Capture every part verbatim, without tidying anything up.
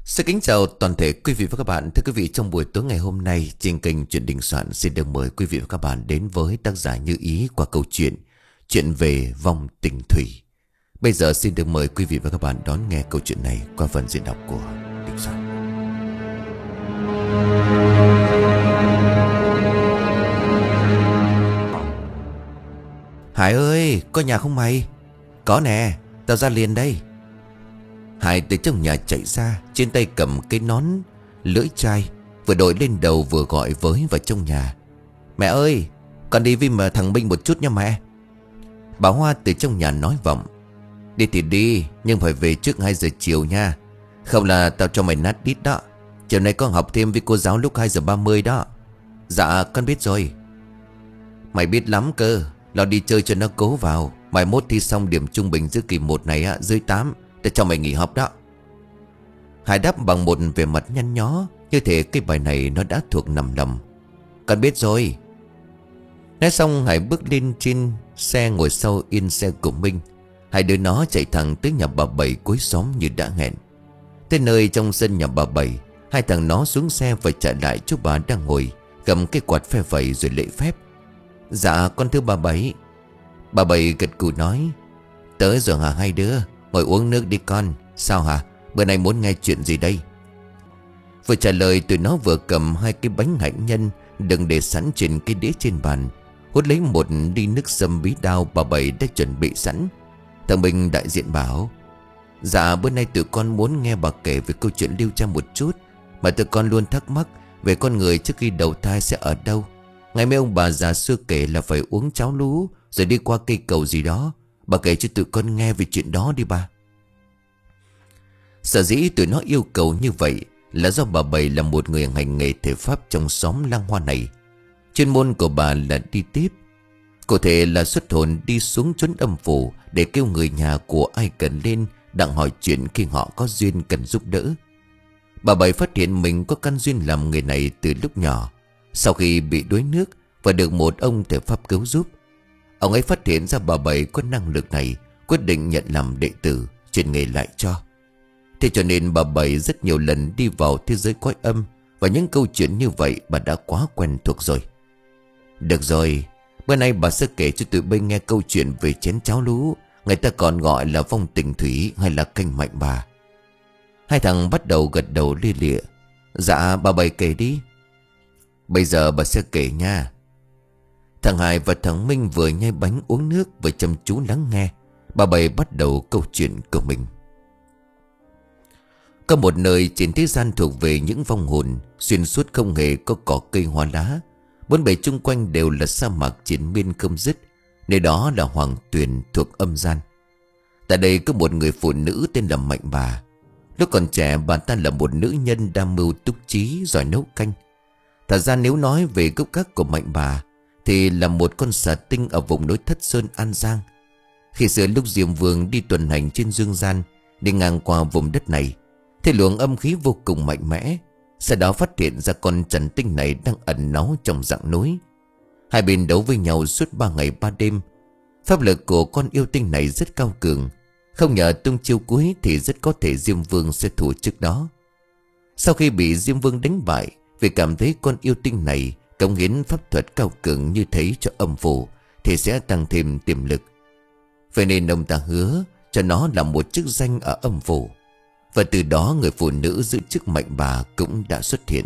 Xin kính chào toàn thể quý vị và các bạn. Thưa quý vị, trong buổi tối ngày hôm nay trên kênh Chuyện Đình Soạn xin được mời quý vị và các bạn đến với tác giả Như Ý qua câu chuyện Chuyện về vong tình thủy. Bây giờ xin được mời quý vị và các bạn đón nghe câu chuyện này qua phần diễn đọc của Đình Soạn. Hải ơi, có nhà không mày? Có nè, tao ra liền đây. Hải từ trong nhà chạy ra, trên tay cầm cái nón lưỡi chai, vừa đội lên đầu vừa gọi với vào trong nhà. Mẹ ơi, con đi với mà thằng Minh một chút nha mẹ. Bà Hoa từ trong nhà nói vọng. Đi thì đi, nhưng phải về trước hai giờ chiều nha. Không là tao cho mày nát đít đó. Chiều nay con học thêm với cô giáo lúc hai giờ ba mươi đó. Dạ con biết rồi. Mày biết lắm cơ. Lo đi chơi cho nó cố vào. Mai mốt thi xong điểm trung bình giữa kỳ một này á, dưới tám, để cho mày nghỉ học đó. Hải đáp bằng một vẻ mặt nhăn nhó, như thể cái bài này nó đã thuộc nằm lòng. Con biết rồi. Nói xong Hải bước lên trên xe ngồi sau yên xe của Minh. Hai đứa nó chạy thẳng tới nhà bà Bảy cuối xóm như đã hẹn. Tới nơi trong sân nhà bà Bảy, hai thằng nó xuống xe và chạy lại chỗ bà đang ngồi, cầm cái quạt phe phẩy rồi lễ phép. Dạ con thưa bà Bảy. Bà Bảy gật cù nói. Tới rồi hả hai đứa? Ngồi uống nước đi con. Sao hả? Bữa nay muốn nghe chuyện gì đây? Vừa trả lời tụi nó vừa cầm hai cái bánh hạnh nhân đừng để sẵn trên cái đĩa trên bàn, hút lấy một ly nước sâm bí đao bà Bảy đã chuẩn bị sẵn. Thằng Minh đại diện bảo. Dạ bữa nay tụi con muốn nghe bà kể về câu chuyện Liêu Trai một chút, mà tụi con luôn thắc mắc về con người trước khi đầu thai sẽ ở đâu. Ngày mấy ông bà già xưa kể là phải uống cháo lú rồi đi qua cây cầu gì đó. Bà kể cho tụi con nghe về chuyện đó đi bà. Sở dĩ tụi nó yêu cầu như vậy là do bà Bảy là một người hành nghề thể pháp trong xóm Lang Hoa này. Chuyên môn của bà là đi tiếp, cụ thể là xuất hồn đi xuống chốn âm phủ để kêu người nhà của ai cần lên đặng hỏi chuyện khi họ có duyên cần giúp đỡ. Bà Bảy phát hiện mình có căn duyên làm người này từ lúc nhỏ. Sau khi bị đuối nước và được một ông thể pháp cứu giúp, ông ấy phát hiện ra bà Bảy có năng lực này, quyết định nhận làm đệ tử, truyền nghề lại cho. Thế cho nên bà Bảy rất nhiều lần đi vào thế giới cõi âm, và những câu chuyện như vậy bà đã quá quen thuộc rồi. Được rồi, bữa nay bà sẽ kể cho tụi bay nghe câu chuyện về chén cháo lú, người ta còn gọi là vong tình thủy hay là canh mạnh bà. Hai thằng bắt đầu gật đầu lia lịa. Dạ bà Bảy kể đi. Bây giờ bà sẽ kể nha. Thằng Hải và thằng Minh vừa nhai bánh uống nước vừa chăm chú lắng nghe. Bà Bảy bắt đầu câu chuyện của mình. Có một nơi trên thế gian thuộc về những vong hồn, xuyên suốt không hề có cỏ cây hoa lá. Bốn bề chung quanh đều là sa mạc triền miên không dứt. Nơi đó là Hoàng Tuyền thuộc âm gian. Tại đây có một người phụ nữ tên là Mạnh Bà. Lúc còn trẻ bà ta là một nữ nhân đam mưu túc trí, giỏi nấu canh. Thật ra nếu nói về gốc gác của Mạnh Bà thì là một con xà tinh ở vùng núi Thất Sơn An Giang. Khi xưa lúc Diêm Vương đi tuần hành trên dương gian, đi ngang qua vùng đất này, thì luồng âm khí vô cùng mạnh mẽ. Sau đó phát hiện ra con trần tinh này đang ẩn náu trong rặng núi. Hai bên đấu với nhau suốt ba ngày ba đêm. Pháp lực của con yêu tinh này rất cao cường, không nhờ tung chiêu cuối thì rất có thể Diêm Vương sẽ thủ trước đó. Sau khi bị Diêm Vương đánh bại, vì cảm thấy con yêu tinh này cống hiến pháp thuật cao cường như thế cho âm phủ, thì sẽ tăng thêm tiềm lực. Vậy nên ông ta hứa cho nó là một chức danh ở âm phủ. Và từ đó người phụ nữ giữ chức Mạnh Bà cũng đã xuất hiện.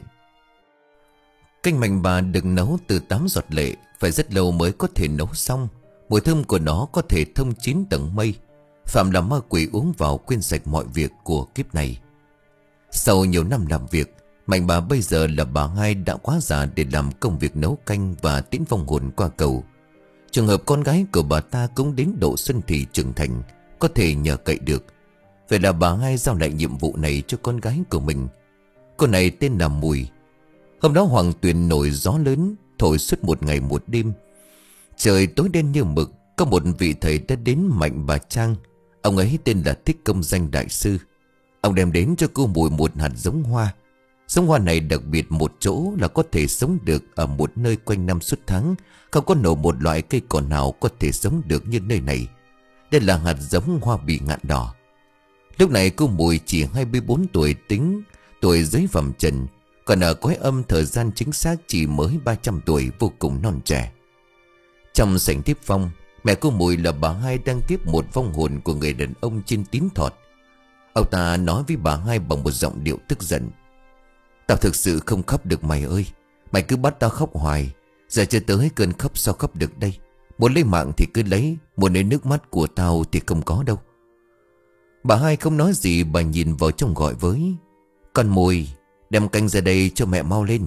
Canh Mạnh Bà được nấu từ tám giọt lệ, phải rất lâu mới có thể nấu xong. Mùi thơm của nó có thể thông chín tầng mây. Phạm là ma quỷ uống vào quên sạch mọi việc của kiếp này. Sau nhiều năm làm việc, Mạnh Bà bây giờ là bà hai đã quá già để làm công việc nấu canh và tiễn vong hồn qua cầu. Trường hợp con gái của bà ta cũng đến độ xuân thì trưởng thành, có thể nhờ cậy được. Vậy là bà hai giao lại nhiệm vụ này cho con gái của mình. Cô này tên là Mùi. Hôm đó Hoàng Tuyền nổi gió lớn, thổi suốt một ngày một đêm. Trời tối đen như mực. Có một vị thầy đã đến Mạnh Bà Trang. Ông ấy tên là Thích Công Danh Đại Sư. Ông đem đến cho cô Mùi một hạt giống hoa. Giống hoa này đặc biệt một chỗ là có thể sống được ở một nơi quanh năm suốt tháng. Không có nổ một loại cây cỏ nào có thể sống được như nơi này. Đây là hạt giống hoa bị ngạn đỏ. Lúc này cô Mùi chỉ hai mươi bốn tuổi, tính tuổi dưới phẩm trần, còn ở cõi âm thời gian chính xác chỉ mới ba trăm tuổi, vô cùng non trẻ. Trong sảnh tiếp phong, mẹ cô Mùi là bà Hai đang tiếp một vong hồn của người đàn ông trên tín thọt. Ông ta nói với bà Hai bằng một giọng điệu tức giận: "Tao thực sự không khóc được mày ơi. Mày cứ bắt tao khóc hoài. Giờ chưa tới cơn khóc sao khóc được đây. Muốn lấy mạng thì cứ lấy, muốn lấy nước mắt của tao thì không có đâu." Bà Hai không nói gì, bà nhìn vào trong gọi với: "Con Mùi, đem canh ra đây cho mẹ mau lên."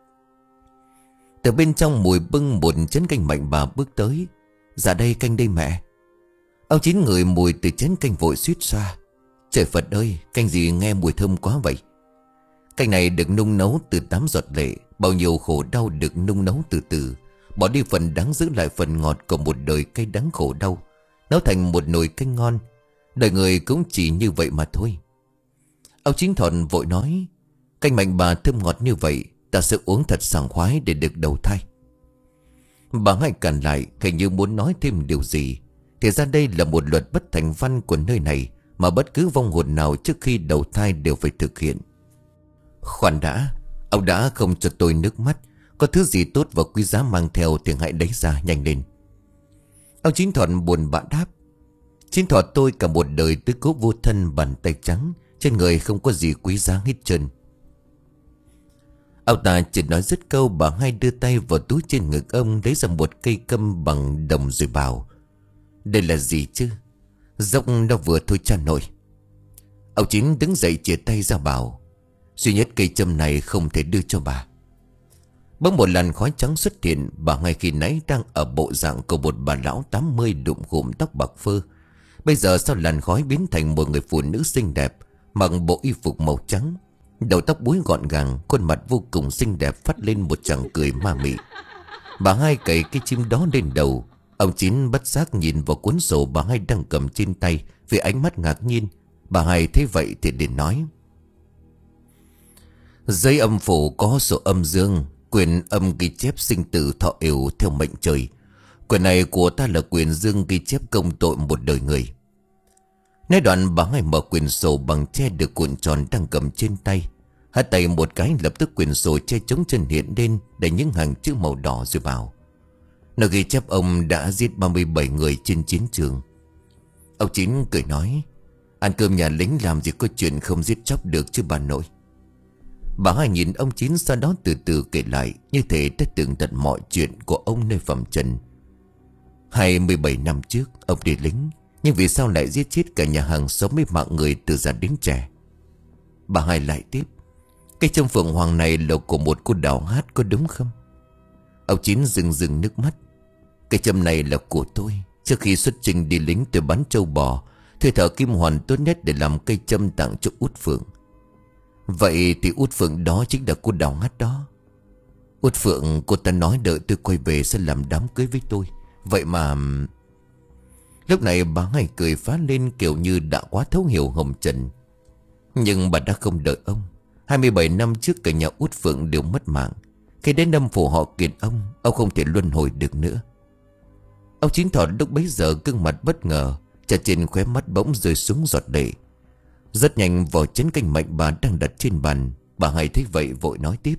Từ bên trong Mùi bưng một chén canh mạnh bà bước tới: "Dạ đây, canh đây mẹ." Ông Chín ngửi mùi từ chén canh vội suýt xoa: "Trời Phật ơi, canh gì nghe mùi thơm quá vậy." Canh này được nung nấu từ tám giọt lệ. Bao nhiêu khổ đau được nung nấu từ từ, bỏ đi phần đắng giữ lại phần ngọt của một đời cay đắng khổ đau, nấu thành một nồi canh ngon. Đời người cũng chỉ như vậy mà thôi. Ông Chín Thọn vội nói: "Canh mạnh bà thơm ngọt như vậy, ta sẽ uống thật sảng khoái để được đầu thai." Bà Hai cản lại, hình như muốn nói thêm điều gì. Thì ra đây là một luật bất thành văn của nơi này, mà bất cứ vong hồn nào trước khi đầu thai đều phải thực hiện. "Khoan đã, ông đã không cho tôi nước mắt. Có thứ gì tốt và quý giá mang theo thì hãy lấy ra nhanh lên." Ông Chín Thọn buồn bã đáp: "Chín Thọ tôi cả một đời tứ cố vô thân, bàn tay trắng, trên người không có gì quý giá hết trơn." Ông ta chỉ nói dứt câu, bà Hai đưa tay vào túi trên ngực ông, lấy ra một cây câm bằng đồng rồi bảo: "Đây là gì chứ? Dốc nó vừa thôi cha nội." Ông Chín đứng dậy chìa tay ra bảo: "Duy nhất cây châm này không thể đưa cho bà." Bỗng một làn khói trắng xuất hiện. Bà ngay khi nãy đang ở bộ dạng của một bà lão tám mươi đụm gụm tóc bạc phơ, bây giờ sau làn khói biến thành một người phụ nữ xinh đẹp, mặc bộ y phục màu trắng, đầu tóc búi gọn gàng, khuôn mặt vô cùng xinh đẹp phát lên một tràng cười ma mị. Bà Hai cậy cái chim đó lên đầu. Ông Chín bất giác nhìn vào cuốn sổ bà Hai đang cầm trên tay với ánh mắt ngạc nhiên. Bà Hai thấy vậy thì liền nói: "Giấy âm phủ có sổ âm dương, quyền âm ghi chép sinh tử thọ ều theo mệnh trời. Quyền này của ta là quyền dương ghi chép công tội một đời người." Nói đoạn bà Hai mở quyển sổ bằng tre được cuộn tròn đang cầm trên tay, hất tay một cái, lập tức quyển sổ che trống chân hiện lên đầy những hàng chữ màu đỏ rồi bảo: "Nó ghi chép ông đã giết ba mươi bảy người trên chiến trường." Ông Chín cười nói: "Ăn cơm nhà lính làm gì có chuyện không giết chóc được chứ bà nội." Bà Hai nhìn ông Chín, sau đó từ từ kể lại như thể đã tường tận mọi chuyện của ông nơi phẩm trần. Hai mươi bảy năm trước ông đi lính, nhưng vì sao lại giết chết cả nhà hàng xóm với mạng người từ già đến trẻ. Bà Hai lại tiếp: "Cái châm phượng hoàng này là của một cô đào hát, có đúng không?" Ông Chín rưng rưng nước mắt: "Cái châm này là của tôi. Trước khi xuất trình đi lính tôi bắn trâu bò, thuê thợ kim hoàn tốt nhất để làm cây châm tặng cho Út Phượng." "Vậy thì Út Phượng đó chính là cô đào hát đó." "Út Phượng cô ta nói đợi tôi quay về sẽ làm đám cưới với tôi. Vậy mà..." Lúc này bà Hai cười phá lên kiểu như đã quá thấu hiểu hồng trần. Nhưng bà đã không đợi ông. Hai mươi bảy năm trước cả nhà Út Phượng đều mất mạng. Khi đến năm phủ họ kiện ông, ông không thể luân hồi được nữa. Ông Chín Thọ lúc bấy giờ gương mặt bất ngờ, chả trên khóe mắt bỗng rơi xuống giọt lệ. Rất nhanh vào chén canh mạnh bà đang đặt trên bàn. Bà Hai thấy vậy vội nói tiếp: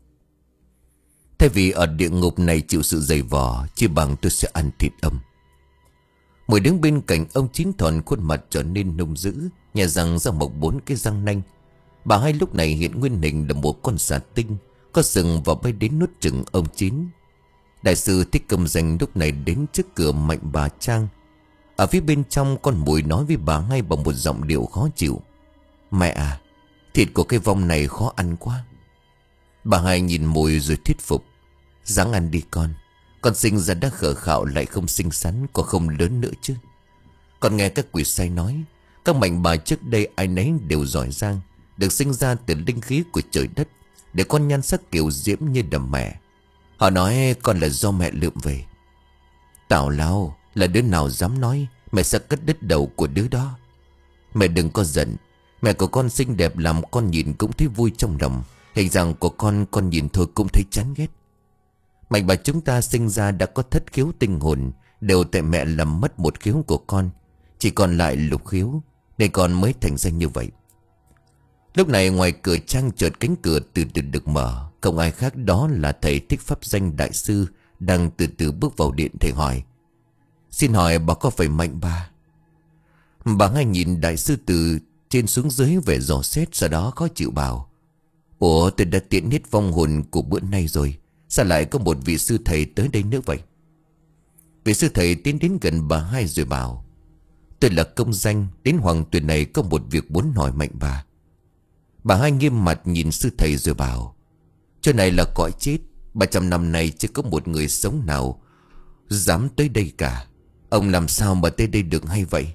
"Thay vì ở địa ngục này chịu sự dày vò, chỉ bằng tôi sẽ ăn thịt âm." Mùi đứng bên cạnh ông Chín Thọn khuôn mặt trở nên nung dữ, nhè răng ra mọc bốn cái răng nanh. Bà Hai lúc này hiện nguyên hình là một con xà tinh, có sừng và bay đến nuốt chửng ông Chín. Đại sư Thích Công Danh lúc này đến trước cửa Mạnh Bà Trang. Ở phía bên trong, con Mùi nói với bà Hai bằng một giọng điệu khó chịu: "Mẹ à, thịt của cái vong này khó ăn quá." Bà Hai nhìn Mùi rồi thuyết phục: "Ráng ăn đi con. Con sinh ra đã khờ khạo lại không xinh xắn, có không lớn nữa chứ. Con nghe các quỷ sai nói, các mạnh bà trước đây ai nấy đều giỏi giang, được sinh ra từ linh khí của trời đất, để con nhan sắc kiểu diễm như đầm mẹ. Họ nói con là do mẹ lượm về. Tào lao, là đứa nào dám nói mẹ sẽ cắt đứt đầu của đứa đó. Mẹ đừng có giận. Mẹ của con xinh đẹp làm con nhìn cũng thấy vui trong lòng. Hình dạng của con con nhìn thôi cũng thấy chán ghét. Mạnh bà chúng ta sinh ra đã có thất khiếu tinh hồn, đều tại mẹ làm mất một khiếu của con, chỉ còn lại lục khiếu, nên con mới thành ra như vậy." Lúc này ngoài cửa trang chợt cánh cửa từ từ được mở. Không ai khác đó là thầy Thích Pháp Danh đại sư đang từ từ bước vào điện. Thầy hỏi: "Xin hỏi bà có phải Mạnh bà?" Bà ngay nhìn đại sư từ trên xuống dưới về dò xét, sau đó khó chịu bảo: "Ủa, tôi đã tiễn hết vong hồn của bữa nay rồi, sao lại có một vị sư thầy tới đây nữa vậy?" Vị sư thầy tiến đến gần bà hai rồi bảo: "Tôi là công danh, đến Hoàng Tuyền này có một việc muốn hỏi Mạnh bà." Bà hai nghiêm mặt nhìn sư thầy rồi bảo: "Chỗ này là cõi chết, ba trăm năm nay chưa có một người sống nào dám tới đây cả. Ông làm sao mà tới đây được hay vậy?"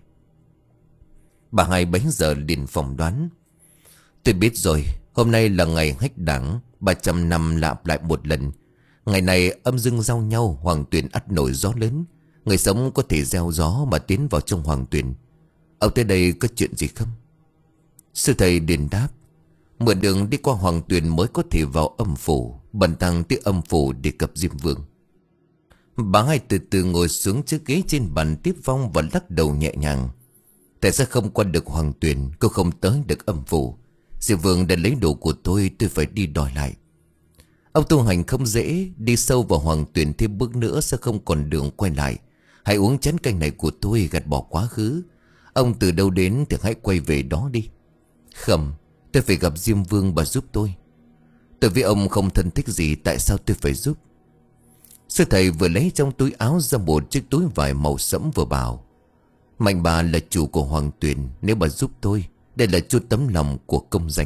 Bà hai bấy giờ liền phỏng đoán: "Tôi biết rồi, hôm nay là ngày hách đảng, ba trăm năm lặp lại một lần. Ngày này âm dương giao nhau, Hoàng Tuyền ắt nổi gió lớn. Người sống có thể gieo gió mà tiến vào trong Hoàng Tuyền. Ông tới đây có chuyện gì không?" Sư thầy liền đáp: "Mượn đường đi qua Hoàng Tuyền mới có thể vào âm phủ. Bần tăng tới âm phủ để gặp Diêm Vương." Bà hai từ từ ngồi xuống chiếc ghế trên bàn tiếp vong và lắc đầu nhẹ nhàng: "Tại sao không qua được Hoàng Tuyền, cô không tới được âm phủ? Diêm Vương đã lấy đồ của tôi, tôi phải đi đòi lại. Ông tu hành không dễ, đi sâu vào Hoàng Tuyền thêm bước nữa sẽ không còn đường quay lại. Hãy uống chén canh này của tôi, gạt bỏ quá khứ. Ông từ đâu đến thì hãy quay về đó đi." "Không, tôi phải gặp Diêm Vương, bà giúp tôi." "Tôi với ông không thân thích gì, tại sao tôi phải giúp?" Sư thầy vừa lấy trong túi áo ra một chiếc túi vải màu sẫm vừa bảo: "Mạnh bà là chủ của Hoàng Tuyền, nếu bà giúp tôi, đây là chút tấm lòng của công danh."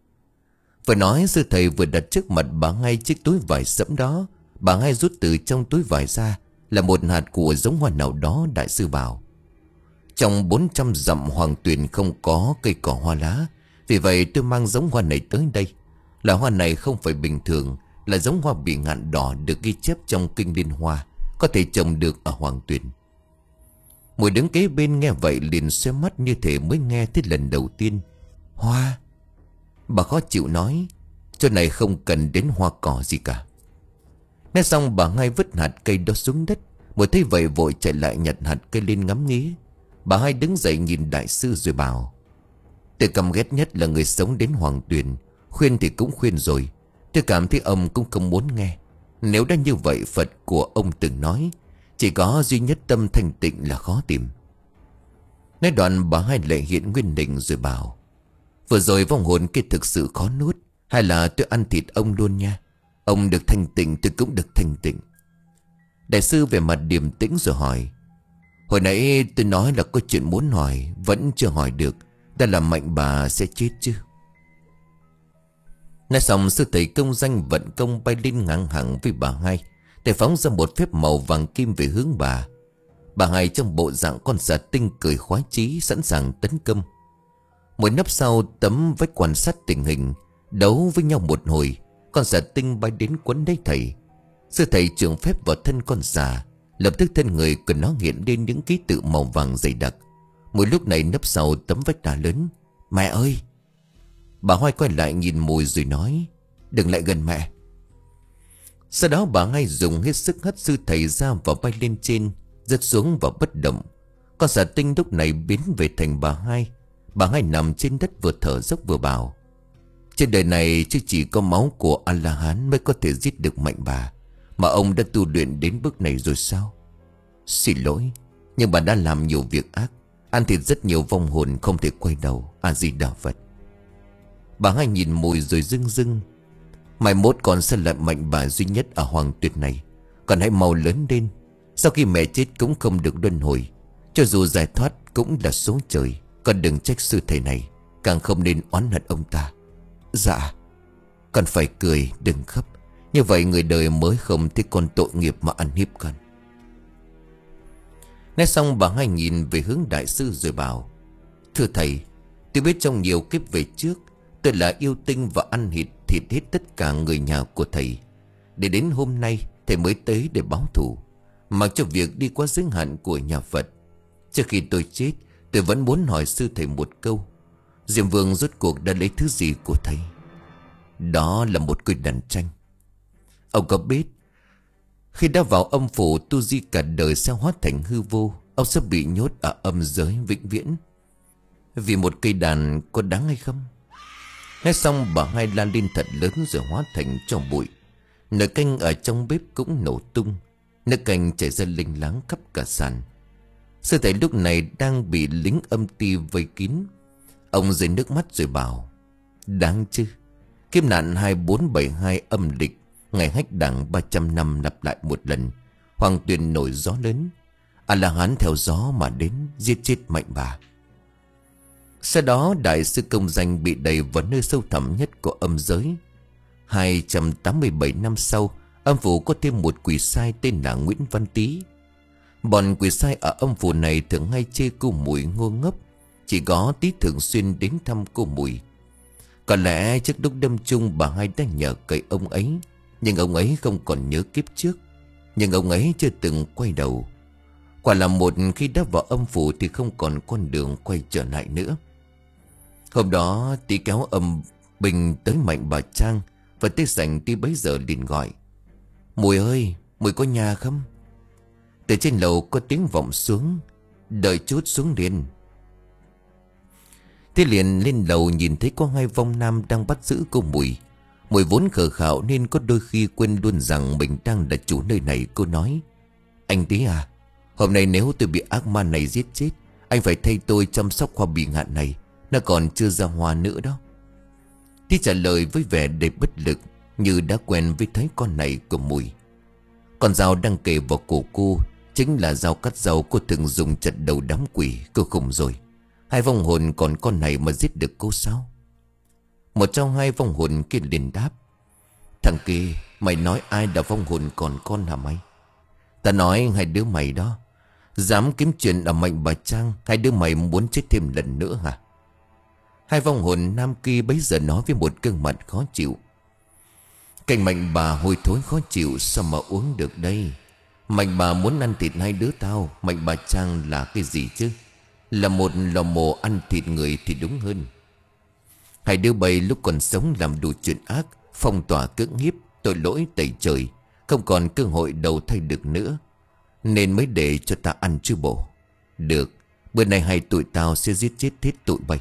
Vừa nói sư thầy vừa đặt trước mặt bà ngay chiếc túi vải sẫm đó. Bà ngay rút từ trong túi vải ra là một hạt của giống hoa nào đó. Đại sư bảo: "Trong bốn trăm dặm Hoàng Tuyền không có cây cỏ hoa lá, vì vậy tôi mang giống hoa này tới đây. Là hoa này không phải bình thường, là giống hoa bị ngạn đỏ được ghi chép trong kinh Liên Hoa, có thể trồng được ở Hoàng Tuyền." Mùi đứng kế bên nghe vậy liền xoe mắt như thể mới nghe tới lần đầu tiên. "Hoa?" Bà khó chịu nói: "Chỗ này không cần đến hoa cỏ gì cả." Nói xong bà hai vứt hạt cây đó xuống đất. Một thấy vậy vội chạy lại nhặt hạt cây lên ngắm nghía. Bà hai đứng dậy nhìn đại sư rồi bảo: "Tôi căm ghét nhất là người sống đến Hoàng Tuyền. Khuyên thì cũng khuyên rồi, tôi cảm thấy ông cũng không muốn nghe. Nếu đã như vậy, Phật của ông từng nói chỉ có duy nhất tâm thanh tịnh là khó tìm." Nói đoạn bà hai lại hiện nguyên định rồi bảo: "Vừa rồi vong hồn kia thực sự khó nuốt, hay là tôi ăn thịt ông luôn nha. Ông được thanh tịnh, tôi cũng được thanh tịnh." Đại sư về mặt điềm tĩnh rồi hỏi: "Hồi nãy tôi nói là có chuyện muốn hỏi, vẫn chưa hỏi được. Đã làm Mạnh bà sẽ chết chứ?" Nói xong sư thầy công danh vận công bay lên ngang hàng với bà hai, để phóng ra một phép màu vàng kim về hướng bà. Bà hai trong bộ dạng con xà tinh cười khoái chí, sẵn sàng tấn công. Một nấp sau tấm vách quan sát tình hình, đấu với nhau một hồi, con xà tinh bay đến quấn lấy thầy. Sư thầy trường phép vào thân con xà, lập tức thân người của nó hiện lên những ký tự màu vàng dày đặc. Một lúc này nấp sau tấm vách đá lớn: "Mẹ ơi!" Bà Hoài quay lại nhìn Mùi rồi nói: "Đừng lại gần mẹ." Sau đó bà ngay dùng hết sức hất sư thầy ra và bay lên trên, rớt xuống và bất động. Con xà tinh lúc này biến về thành bà hai. Bà hai nằm trên đất vừa thở dốc vừa bảo: "Trên đời này chứ chỉ có máu của A-la-hán mới có thể giết được Mạnh bà. Mà ông đã tu luyện đến bước này rồi sao? Xin lỗi, nhưng bà đã làm nhiều việc ác, ăn thịt rất nhiều vong hồn không thể quay đầu. A-di-đà Phật." Bà hai nhìn Mùi rồi rưng rưng: "Mai mốt con sẽ là Mạnh bà duy nhất ở Hoàng Tuyệt này. Con hãy mau lớn lên. Sau khi mẹ chết cũng không được luân hồi. Cho dù giải thoát cũng là số trời. Con đừng trách sư thầy này, càng không nên oán hận ông ta." "Dạ." "Con phải cười, đừng khóc. Như vậy người đời mới không thấy con tội nghiệp mà ăn hiếp con." Nói xong bà hai nhìn về hướng đại sư rồi bảo: "Thưa thầy, tôi biết trong nhiều kiếp về trước tôi là yêu tinh và ăn thịt thịt hết tất cả người nhà của thầy. Để đến hôm nay thầy mới tới để báo thù, mặc cho việc đi qua giới hạn của nhà Phật. Trước khi tôi chết, tôi vẫn muốn hỏi sư thầy một câu: Diêm Vương rốt cuộc đã lấy thứ gì của thầy?" "Đó là một cây đàn tranh. Ông có biết khi đã vào âm phủ tu di cả đời sẽ hóa thành hư vô, ông sẽ bị nhốt ở âm giới vĩnh viễn. Vì một cây đàn có đáng hay không?" Nói xong bà hai la lên thật lớn rồi hóa thành tro bụi. Nồi canh ở trong bếp cũng nổ tung. Nước canh chảy ra linh láng khắp cả sàn. Sư thầy lúc này đang bị lính âm ti vây kín. Ông rơi nước mắt rồi bảo: đáng chứ, kiếp nạn hai bốn bảy hai âm lịch, ngày hách đảng ba trăm năm lặp lại một lần. Hoàng tuyền nổi gió lớn, A-la-hán theo gió mà đến, giết chết Mạnh Bà. Sau đó đại sư công danh bị đẩy vào nơi sâu thẳm nhất của âm giới. Hai trăm tám mươi bảy năm sau, âm phủ có thêm một quỷ sai tên là Nguyễn Văn Tý. Bọn quỷ sai ở âm phủ này thường hay chê cô Mùi ngu ngốc. Chỉ có Tý thường xuyên đến thăm cô Mùi. Có lẽ trước lúc đâm chung bà hai đã nhờ cậy ông ấy, nhưng ông ấy không còn nhớ kiếp trước. Nhưng ông ấy chưa từng quay đầu. Quả là một khi đã vào âm phủ thì không còn con đường quay trở lại nữa. Hôm đó Tý kéo âm bình tới Mạnh Bà Trang, và tới sảnh Tý bấy giờ liền gọi: Mùi ơi, Mùi có nhà không? Từ trên lầu có tiếng vọng xuống: đợi chút, xuống liền. Thế liền lên lầu nhìn thấy có hai vong nam đang bắt giữ cô Mùi. Mùi vốn khờ khạo nên có đôi khi quên luôn rằng mình đang là chủ nơi này. Cô nói: anh Tý à, hôm nay nếu tôi bị ác ma này giết chết, anh phải thay tôi chăm sóc hoa bị ngạn này. Nó còn chưa ra hoa nữa đó. Tý trả lời với vẻ đầy bất lực, như đã quen với thấy con này của Mùi. Con dao đang kề vào cổ cô chính là dao cắt rau cô từng dùng chặt đầu đám quỷ. Cô khùng rồi, hai vong hồn còn con này mà giết được cô sao? Một trong hai vong hồn kia liền đáp: thằng kia, mày nói ai là vong hồn còn con hả mày? Ta nói hai đứa mày đó. Dám kiếm chuyện ở Mạnh Bà Trang, hai đứa mày muốn chết thêm lần nữa hả? Hai vong hồn nam kia bấy giờ nói với một gương mặt khó chịu: canh Mạnh Bà hôi thối khó chịu, sao mà uống được đây? Mạnh Bà muốn ăn thịt hai đứa tao. Mạnh Bà Trang là cái gì chứ? Là một lò mổ ăn thịt người thì đúng hơn. Hai đứa bay lúc còn sống làm đủ chuyện ác, phong tỏa cưỡng hiếp, tội lỗi tẩy trời, không còn cơ hội đầu thai được nữa, nên mới để cho ta ăn chứ bộ. Được, bữa nay hai tụi tao sẽ giết chết hết tụi bay.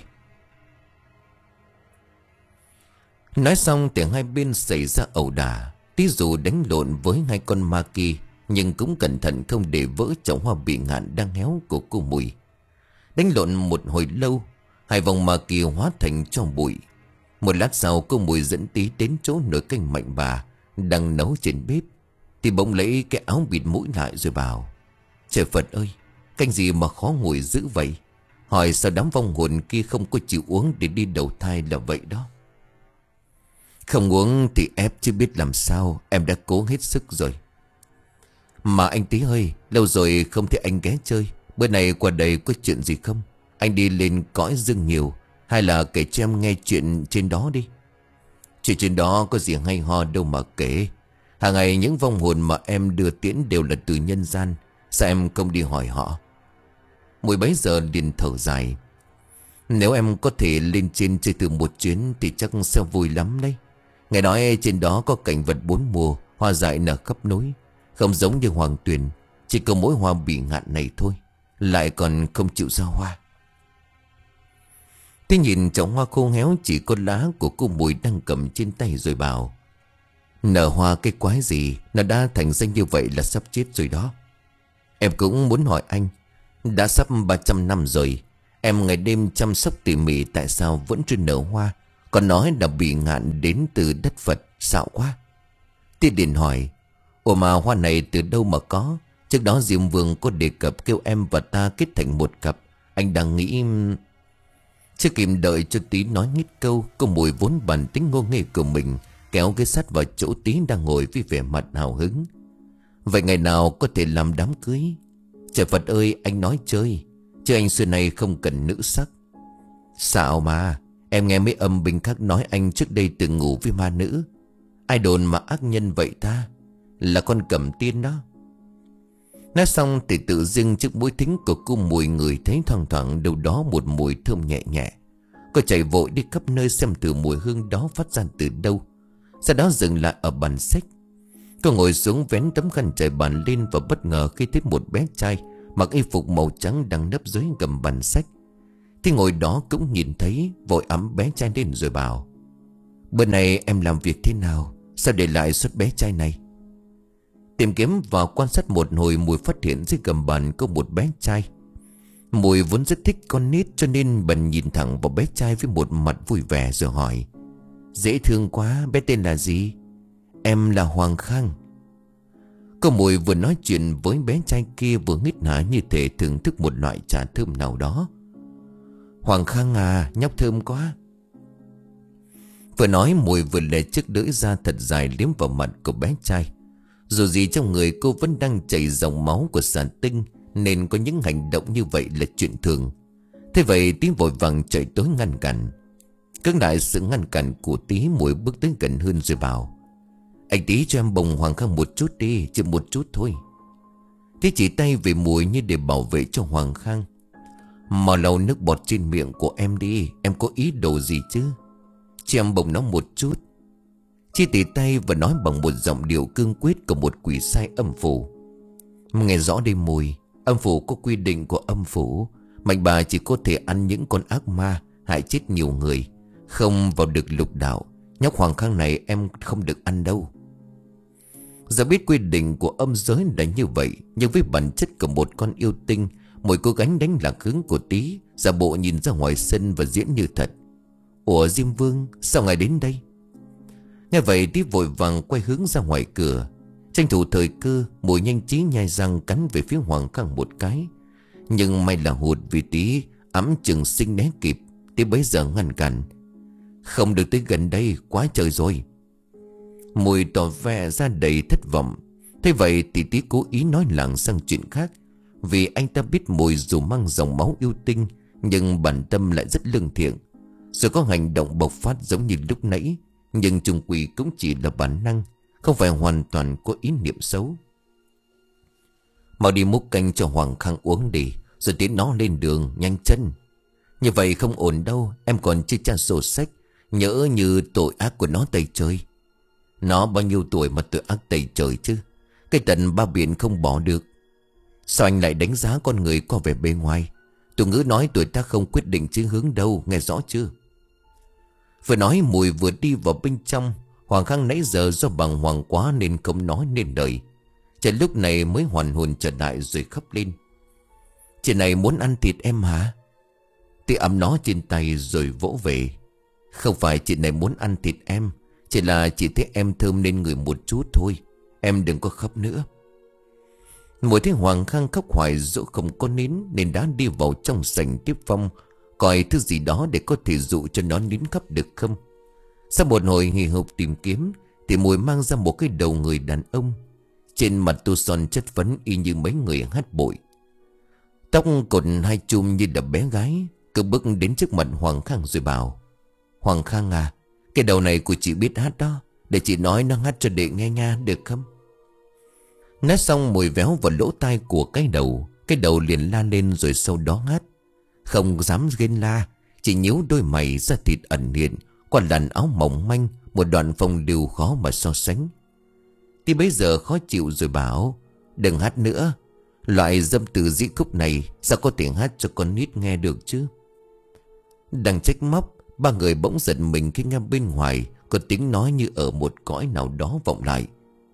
Nói xong thì hai bên xảy ra ẩu đả. Tí dù đánh lộn với hai con ma kia, nhưng cũng cẩn thận không để vỡ chậu hoa bị ngạn đang héo của cô Mùi. Đánh lộn một hồi lâu, hai vòng ma kia hóa thành tro bụi. Một lát sau cô Mùi dẫn Tí đến chỗ nồi canh Mạnh Bà đang nấu trên bếp. Thì bỗng lấy cái áo bịt mũi lại rồi bảo: trời Phật ơi, canh gì mà khó ngồi dữ vậy? Hỏi sao đám vong hồn kia không có chịu uống để đi đầu thai là vậy đó. Không uống thì ép chứ biết làm sao, em đã cố hết sức rồi. Mà anh Tí ơi, lâu rồi không thấy anh ghé chơi. Bữa này qua đây có chuyện gì không? Anh đi lên cõi dương nhiều, hay là kể cho em nghe chuyện trên đó đi. Chuyện trên đó có gì hay ho đâu mà kể. Hàng ngày những vong hồn mà em đưa tiễn đều là từ nhân gian, sao em không đi hỏi họ? Mùi bấy giờ liền thở dài: nếu em có thể lên trên chơi từ một chuyến thì chắc sẽ vui lắm đấy. Nghe nói trên đó có cảnh vật bốn mùa, hoa dại nở khắp núi, không giống như Hoàng Tuyền. Chỉ có mỗi hoa bị ngạn này thôi, lại còn không chịu ra hoa. Thế nhìn chậu hoa khô héo chỉ có lá của cô Mùi đang cầm trên tay rồi bảo: nở hoa cái quái gì, nó đã thành danh như vậy là sắp chết rồi đó. Em cũng muốn hỏi anh, đã sắp ba trăm năm rồi, em ngày đêm chăm sóc tỉ mỉ tại sao vẫn chưa nở hoa? Còn nói là bị ngạn đến từ đất Phật, xạo quá. Tiên Điền hỏi: ủa mà hoa này từ đâu mà có? Trước đó Diêm Vương có đề cập kêu em và ta kết thành một cặp. Anh đang nghĩ... Chưa kịp đợi cho Tí nói hết câu, cô Mùi vốn bản tính ngô nghê của mình kéo cái sắt vào chỗ Tí đang ngồi với vẻ mặt hào hứng. Vậy ngày nào có thể làm đám cưới? Trời Phật ơi, anh nói chơi, chứ anh xưa nay không cần nữ sắc. Xạo mà, em nghe mấy âm binh khác nói anh trước đây từng ngủ với ma nữ. Ai đồn mà ác nhân vậy ta? Là con Cẩm Tiên đó. Nói xong thì tự dưng trước mũi thính của cô Mùi người thấy thoang thoảng đâu đó một mùi thơm nhẹ nhẹ. Cô chạy vội đi khắp nơi xem thử mùi hương đó phát ra từ đâu. Sau đó dừng lại ở bàn sách. Cô ngồi xuống vén tấm khăn trải bàn lên, và bất ngờ khi thấy một bé trai mặc y phục màu trắng đang nấp dưới gầm bàn sách. Thì ngồi đó cũng nhìn thấy, vội ẵm bé trai lên rồi bảo: Bữa nay em làm việc thế nào? Sao để lại suất bé trai này? Tìm kiếm và quan sát một hồi, Mùi phát hiện dưới gầm bàn có một bé trai. Mùi vốn rất thích con nít, cho nên bèn nhìn thẳng vào bé trai với một mặt vui vẻ rồi hỏi: Dễ thương quá, bé tên là gì? Em là Hoàng Khang. Cô Mùi vừa nói chuyện với bé trai kia vừa hít hả như thể thưởng thức một loại trà thơm nào đó. Hoàng Khang à, nhóc thơm quá. Vừa nói Mùi vừa lấy chiếc lưỡi ra thật dài liếm vào mặt của bé trai. Dù gì trong người cô vẫn đang chảy dòng máu của sản tinh, nên có những hành động như vậy là chuyện thường. Thế vậy Tí vội vàng chạy tới ngăn cản. Cưỡng lại sự ngăn cản của Tí, Mùi bước tới gần hơn rồi bảo: Anh Tí cho em bồng Hoàng Khang một chút đi, chỉ một chút thôi. Tí chỉ tay về Mùi như để bảo vệ cho Hoàng Khang. Mà lau nước bọt trên miệng của em đi, em có ý đồ gì chứ? Chị em bồng nó một chút. Chi tỉ tay và nói bằng một giọng điệu cương quyết của một quỷ sai âm phủ. Nghe rõ đây Mùi, âm phủ có quy định của âm phủ. Mạnh bà chỉ có thể ăn những con ác ma hại chết nhiều người, không vào được lục đạo. Nhóc Hoàng Khang này em không được ăn đâu. Giờ biết quy định của âm giới là như vậy, nhưng với bản chất của một con yêu tinh, Mùi cố gắng đánh lạc hướng của Tí, giả bộ nhìn ra ngoài sân và diễn như thật. Ủa Diêm Vương, sao ngài đến đây? Nghe vậy Tí vội vàng quay hướng ra ngoài cửa. Tranh thủ thời cơ, Mùi nhanh trí nhai răng cắn về phía Hoàng Khang một cái. Nhưng may là hụt, vì Tí ẵm chừng sinh né kịp. Tí bấy giờ ngăn cản: Không được tới gần đây, quá trời rồi. Mùi tỏ vẻ ra đầy thất vọng. Thế vậy thì Tí cố ý nói lảng sang chuyện khác, vì anh ta biết Mùi dù mang dòng máu yêu tinh, nhưng bản tâm lại rất lương thiện. Rồi có hành động bộc phát giống như lúc nãy, nhưng chung quy cũng chỉ là bản năng, không phải hoàn toàn có ý niệm xấu. Mau đi múc canh cho Hoàng Khang uống đi, rồi tiến nó lên đường, nhanh chân. Như vậy không ổn đâu, em còn chưa tra sổ sách, nhỡ như tội ác của nó tày trời. Nó bao nhiêu tuổi mà tội ác tày trời chứ? Cái tận ba biển không bỏ được. Sao anh lại đánh giá con người qua vẻ bề ngoài? Tục ngữ nói tuổi ta không quyết định chí hướng đâu, nghe rõ chưa? Vừa nói Mùi vừa đi vào bên trong. Hoàng Khang nãy giờ do bàng hoàng quá nên không nói nên lời. Trời lúc này mới hoàn hồn trở lại rồi khóc lên: Chị này muốn ăn thịt em hả? Tí ấm nó trên tay rồi vỗ về: Không phải chị này muốn ăn thịt em, chỉ là chị thấy em thơm lên người một chút thôi. Em đừng có khóc nữa. Mùi thấy Hoàng Khang khóc hoài dỗ không có nín, nên đã đi vào trong sảnh tiếp phong, coi thứ gì đó để có thể dụ cho nó nín khóc được không. Sau một hồi hì hục tìm kiếm, thì Mùi mang ra một cái đầu người đàn ông. Trên mặt tô son chất vấn y như mấy người hát bội. Tóc cột hai chùm như là bé gái. Cứ bước đến trước mặt Hoàng Khang rồi bảo: Hoàng Khang à, cái đầu này của chị biết hát đó, để chị nói nó hát cho đệ nghe nha, được không? Nói xong Mùi véo vào lỗ tai của cái đầu. Cái đầu liền la lên rồi sau đó hát. Không dám ghen la, chỉ nhíu đôi mày ra thịt ẩn hiện qua làn áo mỏng manh, một đoạn phong lưu khó mà so sánh. Thì bấy giờ khó chịu rồi bảo: Đừng hát nữa, loại dâm từ dĩ khúc này sao có thể hát cho con nít nghe được chứ? Đang trách móc, ba người bỗng giật mình khi nghe bên ngoài có tiếng nói như ở một cõi nào đó vọng lại: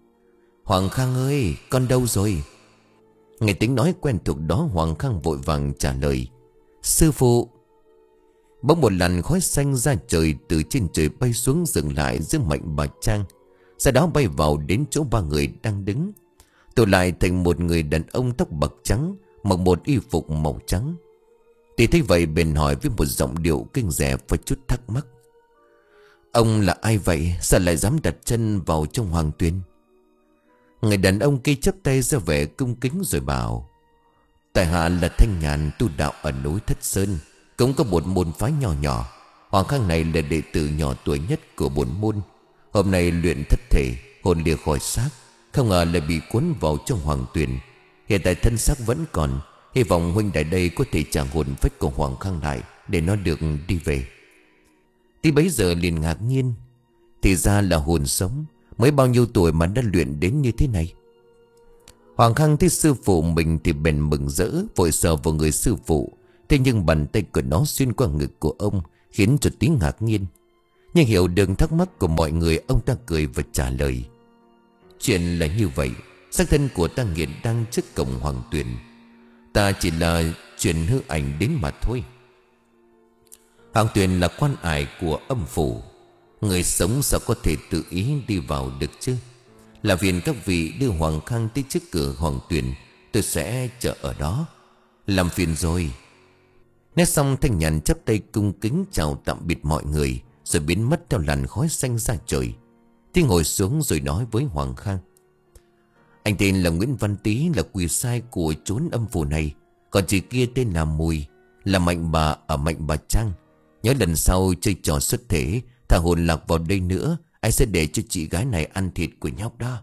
Hoàng Khang ơi, con đâu rồi? Nghe tiếng nói quen thuộc đó, Hoàng Khang vội vàng trả lời: Sư phụ. Bỗng một làn khói xanh ra trời từ trên trời bay xuống, dừng lại giữa Mạnh bà Trang. Sau đó bay vào đến chỗ ba người đang đứng, tụ lại thành một người đàn ông tóc bạc trắng, mặc một y phục màu trắng. Thì thấy vậy bèn hỏi với một giọng điệu kinh rẻ và chút thắc mắc: Ông là ai vậy? Sao lại dám đặt chân vào trong hoàng tuyền? Người đàn ông kia chắp tay ra vẻ cung kính rồi bảo: Tại hạ là Thanh Nhàn, tu đạo ở núi Thất Sơn, cũng có một môn phái nhỏ nhỏ. Hoàng Khang này là đệ tử nhỏ tuổi nhất của bổn môn. Hôm nay luyện thất thể, hồn lìa khỏi xác, không ngờ lại bị cuốn vào trong hoàng tuyền. Hiện tại thân xác vẫn còn, hy vọng huynh đại đây có thể trả hồn phách của Hoàng Khang lại, để nó được đi về. Tí bấy giờ liền ngạc nhiên: Thì ra là hồn sống, mới bao nhiêu tuổi mà đã luyện đến như thế này? Hoàng Khang thấy sư phụ mình thì bèn mừng rỡ, vội sờ vào người sư phụ. Thế nhưng bàn tay của nó xuyên qua ngực của ông, khiến cho Tí ngạc nhiên. Nhưng hiểu được thắc mắc của mọi người, ông ta cười và trả lời: Chuyện là như vậy. Xác thân của ta hiện đang trước cổng Hoàng Tuyền. Ta chỉ là chuyện hư ảnh đến mà thôi. Hoàng Tuyền là quan ải của âm phủ. Người sống sao có thể tự ý đi vào được chứ? Là phiền các vị đưa Hoàng Khang tới trước cửa Hoàng Tuyền. Tôi sẽ chờ ở đó. Làm phiền rồi. Nói xong, Thanh Nhàn chắp tay cung kính chào tạm biệt mọi người, rồi biến mất theo làn khói xanh ra trời. Thì ngồi xuống rồi nói với Hoàng Khang: Anh tên là Nguyễn Văn Tý, là quỷ sai của chốn âm phủ này. Còn chị kia tên là Mùi, là Mạnh Bà ở Mạnh Bà Trang. Nhớ lần sau chơi trò xuất thể, thả hồn lạc vào đây nữa, anh sẽ để cho chị gái này ăn thịt của nhóc đó.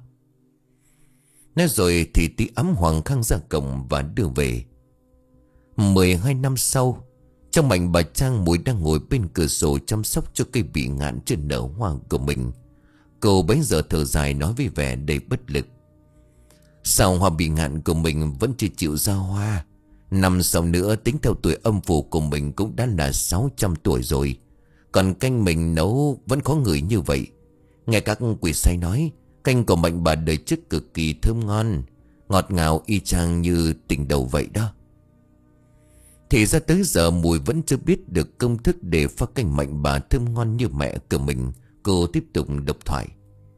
Nói rồi thì Tý ẵm Hoàng Khang ra cổng và đưa về. Mười hai năm sau, trong Mạnh Bà Trang, Mùi đang ngồi bên cửa sổ chăm sóc cho cây bị ngạn trên nở hoa của mình. Cô bấy giờ thở dài nói với vẻ đầy bất lực: Sao hoa bị ngạn của mình vẫn chưa chịu ra hoa? Năm sau nữa tính theo tuổi âm phủ của mình cũng đã là sáu trăm tuổi rồi. Còn canh mình nấu vẫn có người như vậy. Nghe các quỷ sai nói, canh của Mạnh Bà đời trước cực kỳ thơm ngon, ngọt ngào y chang như tình đầu vậy đó. Thì ra tới giờ Mùi vẫn chưa biết được công thức để pha canh Mạnh Bà thơm ngon như mẹ của mình. Cô tiếp tục độc thoại: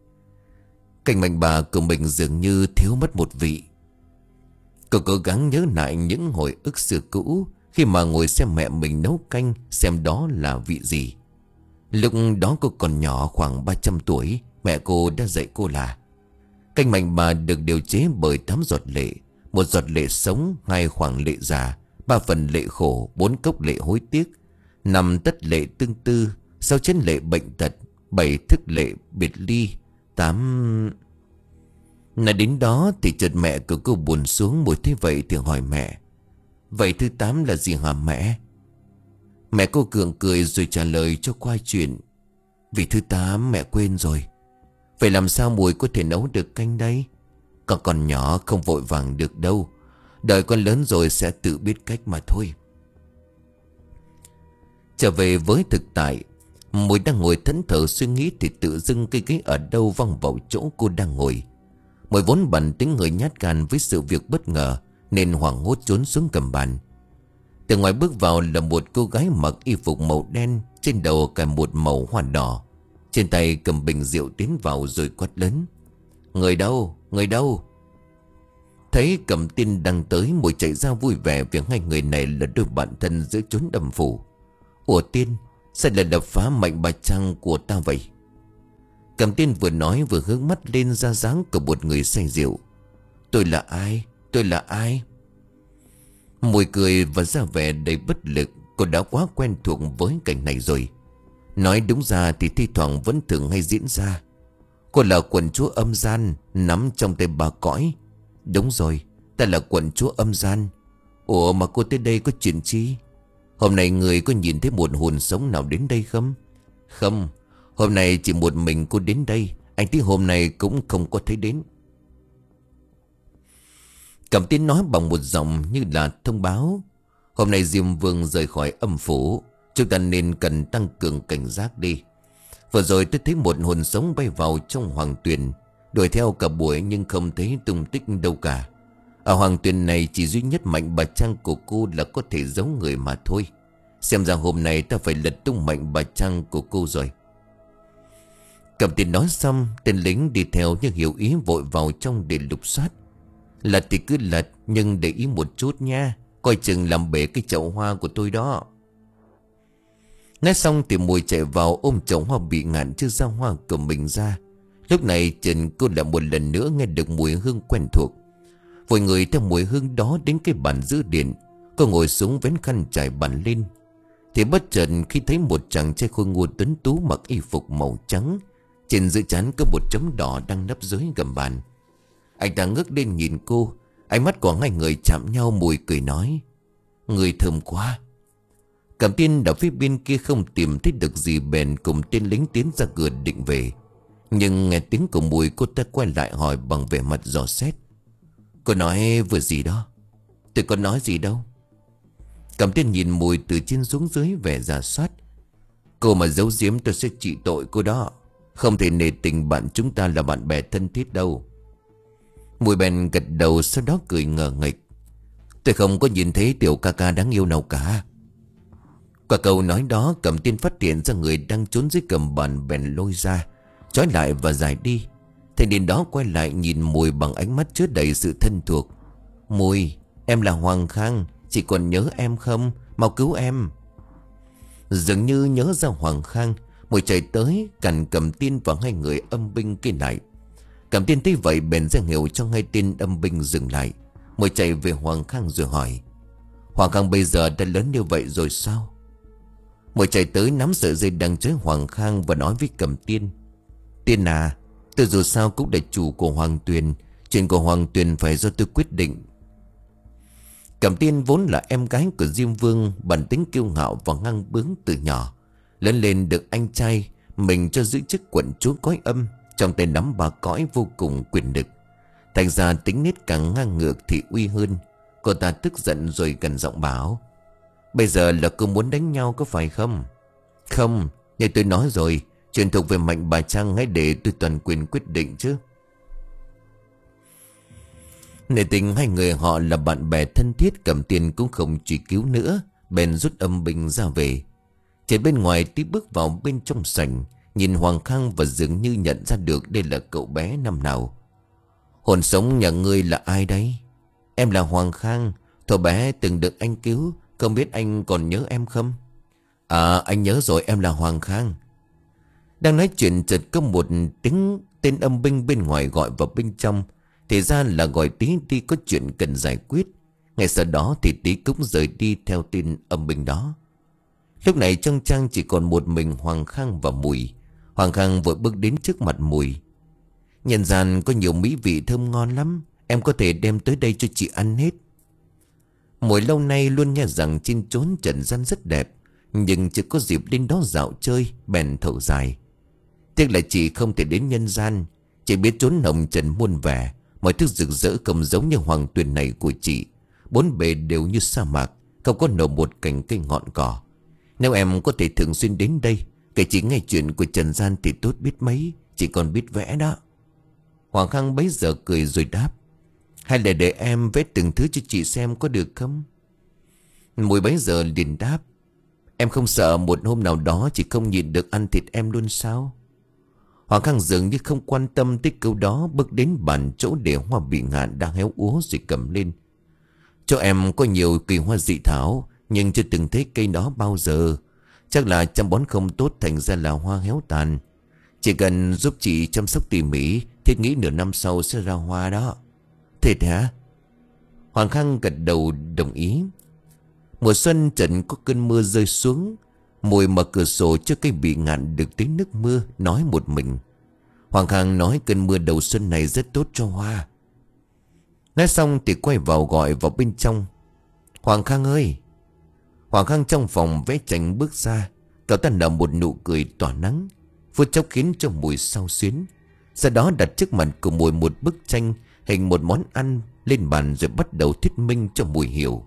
Canh Mạnh Bà của mình dường như thiếu mất một vị. Cô cố gắng nhớ lại những hồi ức xưa cũ, khi mà ngồi xem mẹ mình nấu canh, xem đó là vị gì. Lúc đó cô còn nhỏ, khoảng ba trăm tuổi. Mẹ cô đã dạy cô là canh Mạnh Bà được điều chế bởi tám giọt lệ: một giọt lệ sống, hai khoảng lệ già, ba phần lệ khổ, bốn cốc lệ hối tiếc, năm tất lệ tương tư, sáu chén lệ bệnh tật, bảy thức lệ biệt ly, tám... Nói đến đó thì chợt mẹ của cô buồn xuống. Mùi thấy vậy thì hỏi mẹ: Vậy thứ tám là gì hả mẹ? Mẹ cô cường cười rồi trả lời cho qua chuyện: Vì thứ tám mẹ quên rồi. Vậy làm sao Mùi có thể nấu được canh đây? Con còn nhỏ không vội vàng được đâu. Đợi con lớn rồi sẽ tự biết cách mà thôi. Trở về với thực tại, Mùi đang ngồi thẫn thờ suy nghĩ thì tự dưng cây ghế ở đâu văng vào chỗ cô đang ngồi. Mùi vốn bản tính người nhát gan với sự việc bất ngờ nên hoảng hốt trốn xuống gầm bàn. Từ ngoài bước vào là một cô gái mặc y phục màu đen, trên đầu cài một màu hoa đỏ, trên tay cầm bình rượu tiến vào rồi quát lớn: Người đâu? Người đâu? Thấy Cẩm Tiên đang tới, Mùi chạy ra vui vẻ vì hai người này là đôi bạn thân giữa chốn âm phủ. Ủa Tiên, sao lại đập phá Mạnh Bà Trang của ta vậy? Cẩm Tiên vừa nói vừa hướng mắt lên ra dáng của một người say rượu. Tôi là ai? Tôi là ai? Mùi cười và ra vẻ đầy bất lực. Cô đã quá quen thuộc với cảnh này rồi. Nói đúng ra thì thi thoảng vẫn thường hay diễn ra. Cô là quận chúa âm gian, nắm trong tay ba cõi. Đúng rồi, ta là quận chúa âm gian. Ủa mà cô tới đây có chuyện chi? Hôm nay người có nhìn thấy một hồn sống nào đến đây không? Không, hôm nay chỉ một mình cô đến đây. Anh tí hôm nay cũng không có thấy đến. Cẩm Tiên nói bằng một giọng như là thông báo: Hôm nay Diêm Vương rời khỏi âm phủ, chúng ta nên cần tăng cường cảnh giác đi. Vừa rồi tôi thấy một hồn sống bay vào trong Hoàng Tuyền, đuổi theo cả buổi nhưng không thấy tung tích đâu cả. Ở Hoàng Tuyền này chỉ duy nhất Mạnh Bà Trang của cô là có thể giấu người mà thôi. Xem ra hôm nay ta phải lật tung Mạnh Bà Trang của cô rồi. Cẩm Tiên nói xong, tên lính đi theo nhưng hiểu ý vội vào trong để lục soát. Lật thì cứ lật, nhưng để ý một chút nha, coi chừng làm bể cái chậu hoa của tôi đó. Nói xong thì Mùi chạy vào ôm chậu hoa bị ngạn chưa ra hoa của mình ra. Lúc này Trần cô lại một lần nữa nghe được mùi hương quen thuộc. Vội người theo mùi hương đó đến cái bàn giữ điện. Cô ngồi xuống vén khăn trải bàn lên. Thì bất chợt khi thấy một chàng trai khôi ngô tuấn tú mặc y phục màu trắng, trên giữa trán có một chấm đỏ đang nấp dưới gầm bàn. Anh ta ngước lên nhìn cô. Ánh mắt của hai người chạm nhau. Mùi cười nói: Người thơm quá. Cẩm Tiên ở phía bên kia không tìm thấy được gì bèn cùng tên lính tiến ra cửa định về. Nhưng nghe tiếng của Mùi, cô ta quay lại hỏi bằng vẻ mặt dò xét: Cô nói vừa gì đó? Tôi có nói gì đâu. Cẩm Tiên nhìn Mùi từ trên xuống dưới vẻ rà soát. Cô mà giấu giếm tôi sẽ trị tội cô đó. Không thể nể tình bạn chúng ta là bạn bè thân thiết đâu. Mùi bèn gật đầu, sau đó cười ngờ nghịch. Tôi không có nhìn thấy tiểu ca ca đáng yêu nào cả. Qua câu nói đó, Cẩm Tiên phát hiện ra người đang trốn dưới cầm bàn, bèn lôi ra, trói lại và giải đi. Thanh niên đó quay lại nhìn Mùi bằng ánh mắt chứa đầy sự thân thuộc. Mùi, em là Hoàng Khang, chị còn nhớ em không? Mau cứu em. Dường như nhớ ra Hoàng Khang, Mùi chạy tới cản Cẩm Tiên và hai người âm binh kia lại. Cẩm Tiên thấy vậy bèn ra hiệu cho hai tên âm binh dừng lại. Mùi chạy về Hoàng Khang rồi hỏi: Hoàng Khang bây giờ đã lớn như vậy rồi sao? Mùi chạy tới nắm sợi dây đang trói Hoàng Khang và nói với Cẩm Tiên: Tiên à, tôi dù sao cũng là chủ của Hoàng Tuyền. Chuyện của Hoàng Tuyền phải do tôi quyết định. Cẩm Tiên vốn là em gái của Diêm Vương, bản tính kiêu ngạo và ngang bướng từ nhỏ. Lớn lên được anh trai mình cho giữ chức quận chúa cõi âm, trong tay nắm ba cõi vô cùng quyền lực. Thành ra tính nết càng ngang ngược thì uy hơn. Cô ta tức giận rồi gần giọng bảo: Bây giờ là cô muốn đánh nhau có phải không? Không, như tôi nói rồi, chuyện thuộc về Mạnh bà Trang, hãy để tôi toàn quyền quyết định chứ. Nể tình hai người họ là bạn bè thân thiết, Cẩm Tiên cũng không truy cứu nữa, bèn rút âm binh ra về. Trên bên ngoài tí bước vào bên trong sảnh, nhìn Hoàng Khang và dường như nhận ra được đây là cậu bé năm nào. Hồn sống nhà ngươi là ai đấy? Em là Hoàng Khang, thuở bé từng được anh cứu, không biết anh còn nhớ em không? À, anh nhớ rồi, em là Hoàng Khang. Đang nói chuyện chợt có một tiếng tên âm binh bên ngoài gọi vào bên trong. Thì ra là gọi tí đi có chuyện cần giải quyết. Ngay sau đó thì tí cũng rời đi theo tin âm binh đó. Lúc này trong trang chỉ còn một mình Hoàng Khang và Mùi. Hoàng Khang vội bước đến trước mặt Mùi. Nhân gian có nhiều mỹ vị thơm ngon lắm, em có thể đem tới đây cho chị ăn hết. Mùi lâu nay luôn nghe rằng trên chốn trần gian rất đẹp, nhưng chưa có dịp đến đó dạo chơi, bèn thở dài. Tiếc là chị không thể đến nhân gian. Chị biết chốn hồng trần muôn vẻ, mọi thứ rực rỡ không giống như Hoàng Tuyền này của chị. Bốn bề đều như sa mạc, không có nở một cành cây ngọn cỏ. Nếu em có thể thường xuyên đến đây, kể chị nghe chuyện của trần gian thì tốt biết mấy. Chị còn biết vẽ đó. Hoàng Khang bấy giờ cười rồi đáp: Hay là để em vẽ từng thứ cho chị xem có được không? Mùi bấy giờ liền đáp: Em không sợ một hôm nào đó chị không nhịn được ăn thịt em luôn sao? Hoàng Khang dường như không quan tâm tới câu đó, bước đến bàn chỗ để hoa bị ngạn đang héo úa rồi cầm lên. Cho em có nhiều kỳ hoa dị thảo, nhưng chưa từng thấy cây đó bao giờ. Chắc là chăm bón không tốt thành ra là hoa héo tàn. Chỉ cần giúp chị chăm sóc tỉ mỉ, thiết nghĩ nửa năm sau sẽ ra hoa đó. Thiệt hả? Hoàng Khang gật đầu đồng ý. Mùa xuân trận có cơn mưa rơi xuống. Mùi mở cửa sổ cho cây bị ngạn được tiếng nước mưa, nói một mình. Hoàng Khang nói cơn mưa đầu xuân này rất tốt cho hoa. Nói xong thì quay vào gọi vào bên trong: Hoàng Khang ơi! Hoàng Khang trong phòng vẽ tranh bước ra. Cậu ta nở một nụ cười tỏa nắng, phút chốc khiến cho Mùi xao xuyến. Sau đó đặt trước mặt của Mùi một bức tranh hình một món ăn lên bàn, rồi bắt đầu thuyết minh cho Mùi hiểu.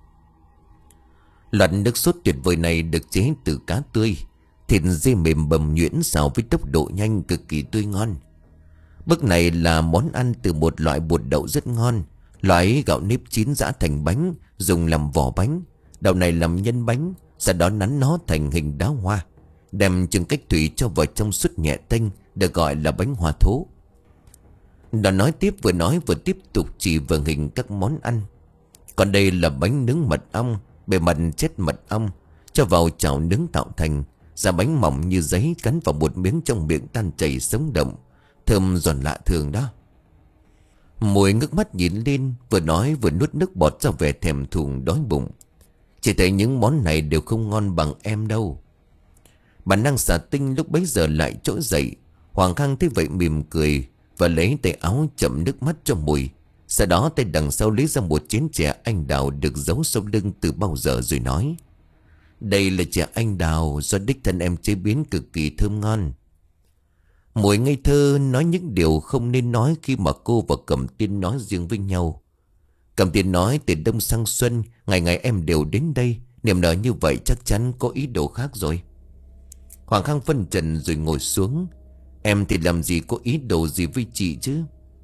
Loạt nước sốt tuyệt vời này được chế từ cá tươi, thịt dê mềm bầm nhuyễn xào với tốc độ nhanh cực kỳ tươi ngon. Bức này là món ăn từ một loại bột đậu rất ngon, loại gạo nếp chín giã thành bánh, dùng làm vỏ bánh. Đậu này làm nhân bánh, sau đó nắn nó thành hình đá hoa, đem chừng cách thủy cho vào trong suốt nhẹ tênh, được gọi là bánh hoa thố. Nó nói tiếp, vừa nói vừa tiếp tục chỉ vào hình các món ăn. Còn đây là bánh nướng mật ong, bề mặt chết mật ong, cho vào chảo nướng tạo thành. Da bánh mỏng như giấy, cắn vào một miếng trong miệng tan chảy sống động, thơm giòn lạ thường đó. Mùi ngước mắt nhìn lên, vừa nói vừa nuốt nước bọt ra vẻ thèm thuồng đói bụng. Chỉ thấy những món này đều không ngon bằng em đâu. Bản năng xà tinh lúc bấy giờ lại trỗi dậy. Hoàng Khang thấy vậy mỉm cười và lấy tay áo chậm nước mắt cho Mùi. Sau đó tay đằng sau lấy ra một chén chè anh đào được giấu sau lưng từ bao giờ rồi nói: Đây là chè anh đào do đích thân em chế biến, cực kỳ thơm ngon. Mùi ngây thơ nói những điều không nên nói khi mà cô và Cẩm Tiên nói riêng với nhau. Cẩm Tiên nói từ đông sang xuân, ngày ngày em đều đến đây. Niềm nở như vậy chắc chắn có ý đồ khác rồi. Hoàng Khang phân trần rồi ngồi xuống. Em thì làm gì có ý đồ gì với chị chứ?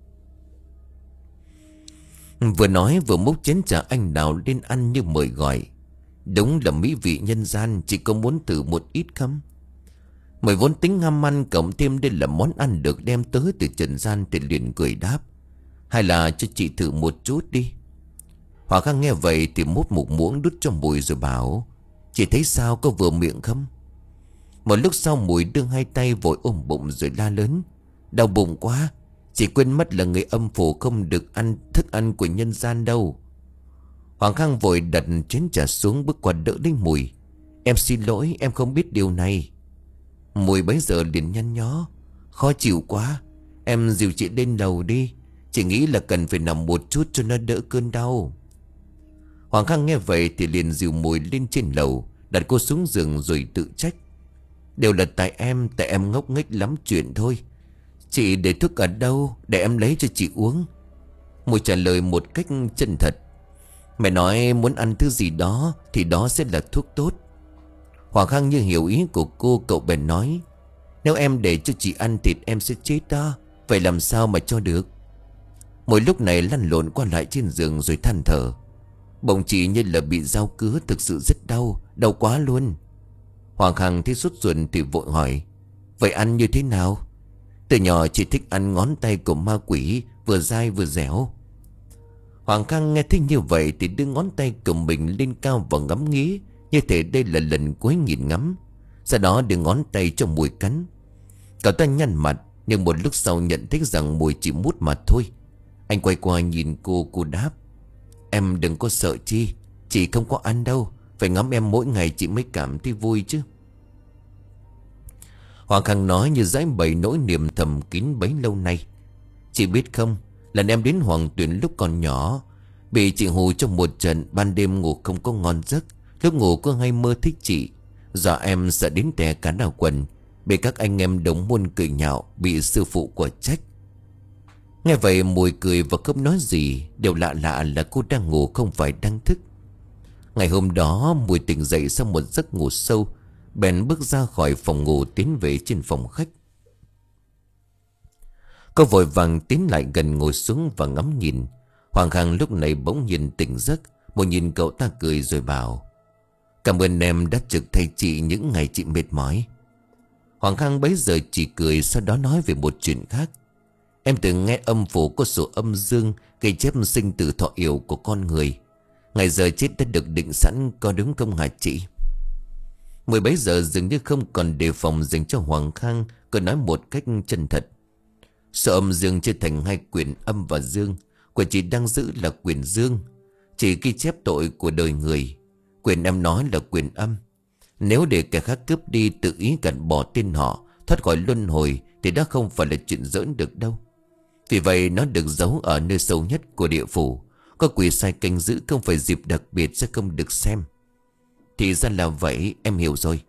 Vừa nói vừa múc chén trà anh đào lên ăn như mời gọi. Đúng là mỹ vị nhân gian, chị có muốn thử một ít không? Mời vốn tính ham ăn, cộng thêm đây là món ăn được đem tới từ trần gian thì liền cười đáp. Hay là cho chị thử một chút đi. Hoàng Khang nghe vậy thì múc một muỗng đút cho Mùi rồi bảo: Chị thấy sao, có vừa miệng không? Một lúc sau Mùi đưa hai tay vội ôm bụng rồi la lớn: Đau bụng quá, chị quên mất là người âm phủ không được ăn thức ăn của nhân gian đâu. Hoàng Khang vội đặt chén trà xuống, bước qua đỡ lấy Mùi. Em xin lỗi, em không biết điều này. Mùi bấy giờ liền nhăn nhó: Khó chịu quá, em dìu chị lên lầu đi. Chị nghĩ là cần phải nằm một chút cho nó đỡ cơn đau. Hoàng Khang nghe vậy thì liền dìu Mùi lên trên lầu, đặt cô xuống giường rồi tự trách: Đều là tại em, tại em ngốc nghếch lắm chuyện thôi. Chị để thuốc ở đâu, để em lấy cho chị uống. Mùi trả lời một cách chân thật: Mẹ nói muốn ăn thứ gì đó thì đó sẽ là thuốc tốt. Hoàng Khang như hiểu ý của cô, cậu bèn nói: Nếu em để cho chị ăn thịt em sẽ chết đó. Vậy làm sao mà cho được? Mỗi lúc này lăn lộn qua lại trên giường rồi than thở: Bụng chị như là bị dao cứa, thực sự rất đau, đau quá luôn. Hoàng Khang thấy sốt ruột thì vội hỏi: Vậy ăn như thế nào? Từ nhỏ chị thích ăn ngón tay của ma quỷ, vừa dai vừa dẻo. Hoàng Khang nghe thích như vậy thì đưa ngón tay của mình lên cao và ngắm nghía, như thể đây là lần cuối nhìn ngắm. Sau đó đưa ngón tay cho Mùi cắn. Cậu ta nhăn mặt, nhưng một lúc sau nhận thấy rằng Mùi chỉ mút mà thôi. Anh quay qua nhìn cô, cô đáp: Em đừng có sợ chi, chị không có ăn đâu. Phải ngắm em mỗi ngày chị mới cảm thấy vui chứ. Hoàng Khang nói như giải bày nỗi niềm thầm kín bấy lâu nay. Chị biết không, lần em đến Hoàng Tuyền lúc còn nhỏ, bị chị hù trong một trận, ban đêm ngủ không có ngon giấc. Lúc ngủ có hay mơ thích chị. Giờ em sợ đến tè cả đầu quần, bị các anh em đồng môn cười nhạo, bị sư phụ của trách. Nghe vậy Mùi cười và không nói gì. Điều lạ lạ là cô đang ngủ không phải đang thức. Ngày hôm đó Mùi tỉnh dậy sau một giấc ngủ sâu, bèn bước ra khỏi phòng ngủ tiến về trên phòng khách. Cô vội vàng tiến lại gần ngồi xuống và ngắm nhìn. Hoàng Khang lúc này bỗng nhiên tỉnh giấc. Mùi nhìn cậu ta cười rồi bảo: Cảm ơn em đã trực thay chị những ngày chị mệt mỏi. Hoàng Khang bấy giờ chỉ cười, sau đó nói về một chuyện khác: Em từng nghe âm phủ có số âm dương ghi chép sinh tử thọ yểu của con người. Ngày giờ chết đã được định sẵn, có đúng không hả chị? Mười bấy giờ dường như không còn đề phòng dành cho Hoàng Khang, cứ nói một cách chân thật: Số âm dương chia thành hai quyền âm và dương. Quyền chị đang giữ là quyền dương, chỉ ghi chép tội của đời người. Quyền em nói là quyền âm. Nếu để kẻ khác cướp đi, tự ý gạt bỏ tên họ, thoát khỏi luân hồi, thì đó không phải là chuyện giỡn được đâu. Vì vậy nó được giấu ở nơi sâu nhất của địa phủ. Có quỷ sai canh giữ, không phải dịp đặc biệt sẽ không được xem. Thì ra là vậy, em hiểu rồi.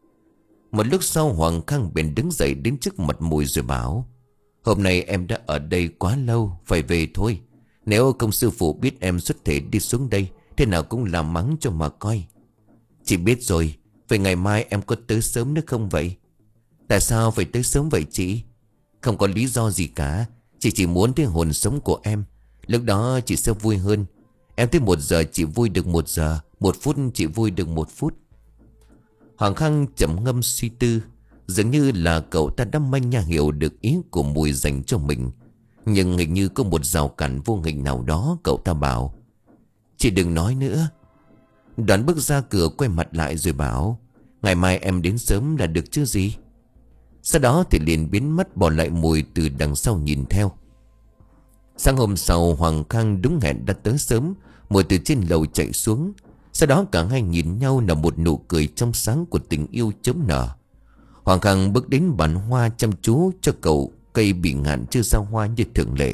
Một lúc sau Hoàng Khang bèn đứng dậy đến trước mặt Mùi rồi bảo: Hôm nay em đã ở đây quá lâu, phải về thôi. Nếu công sư phụ biết em xuất thể đi xuống đây, thế nào cũng làm mắng cho mà coi. Chị biết rồi. Vậy ngày mai em có tới sớm nữa không vậy? Tại sao phải tới sớm vậy chị? Không có lý do gì cả. Chị chỉ muốn thấy hồn sống của em. Lúc đó chị sẽ vui hơn. Em tới một giờ chị vui được một giờ, một phút chị vui được một phút. Hoàng Khang trầm ngâm suy tư. Dường như là cậu ta đã manh nha hiểu được ý của Mùi dành cho mình. Nhưng hình như có một rào cản vô hình nào đó. Cậu ta bảo: Chị đừng nói nữa. Đoán bước ra cửa quay mặt lại rồi bảo: Ngày mai em đến sớm là được chứ gì. Sau đó thì liền biến mất, bỏ lại Mùi từ đằng sau nhìn theo. Sáng hôm sau Hoàng Khang đúng hẹn đã tới sớm. Mùi từ trên lầu chạy xuống. Sau đó cả hai nhìn nhau là một nụ cười trong sáng của tình yêu chớm nở. Hoàng Khang bước đến bàn hoa chăm chú cho cậu cây bị ngạn chưa ra hoa như thường lệ.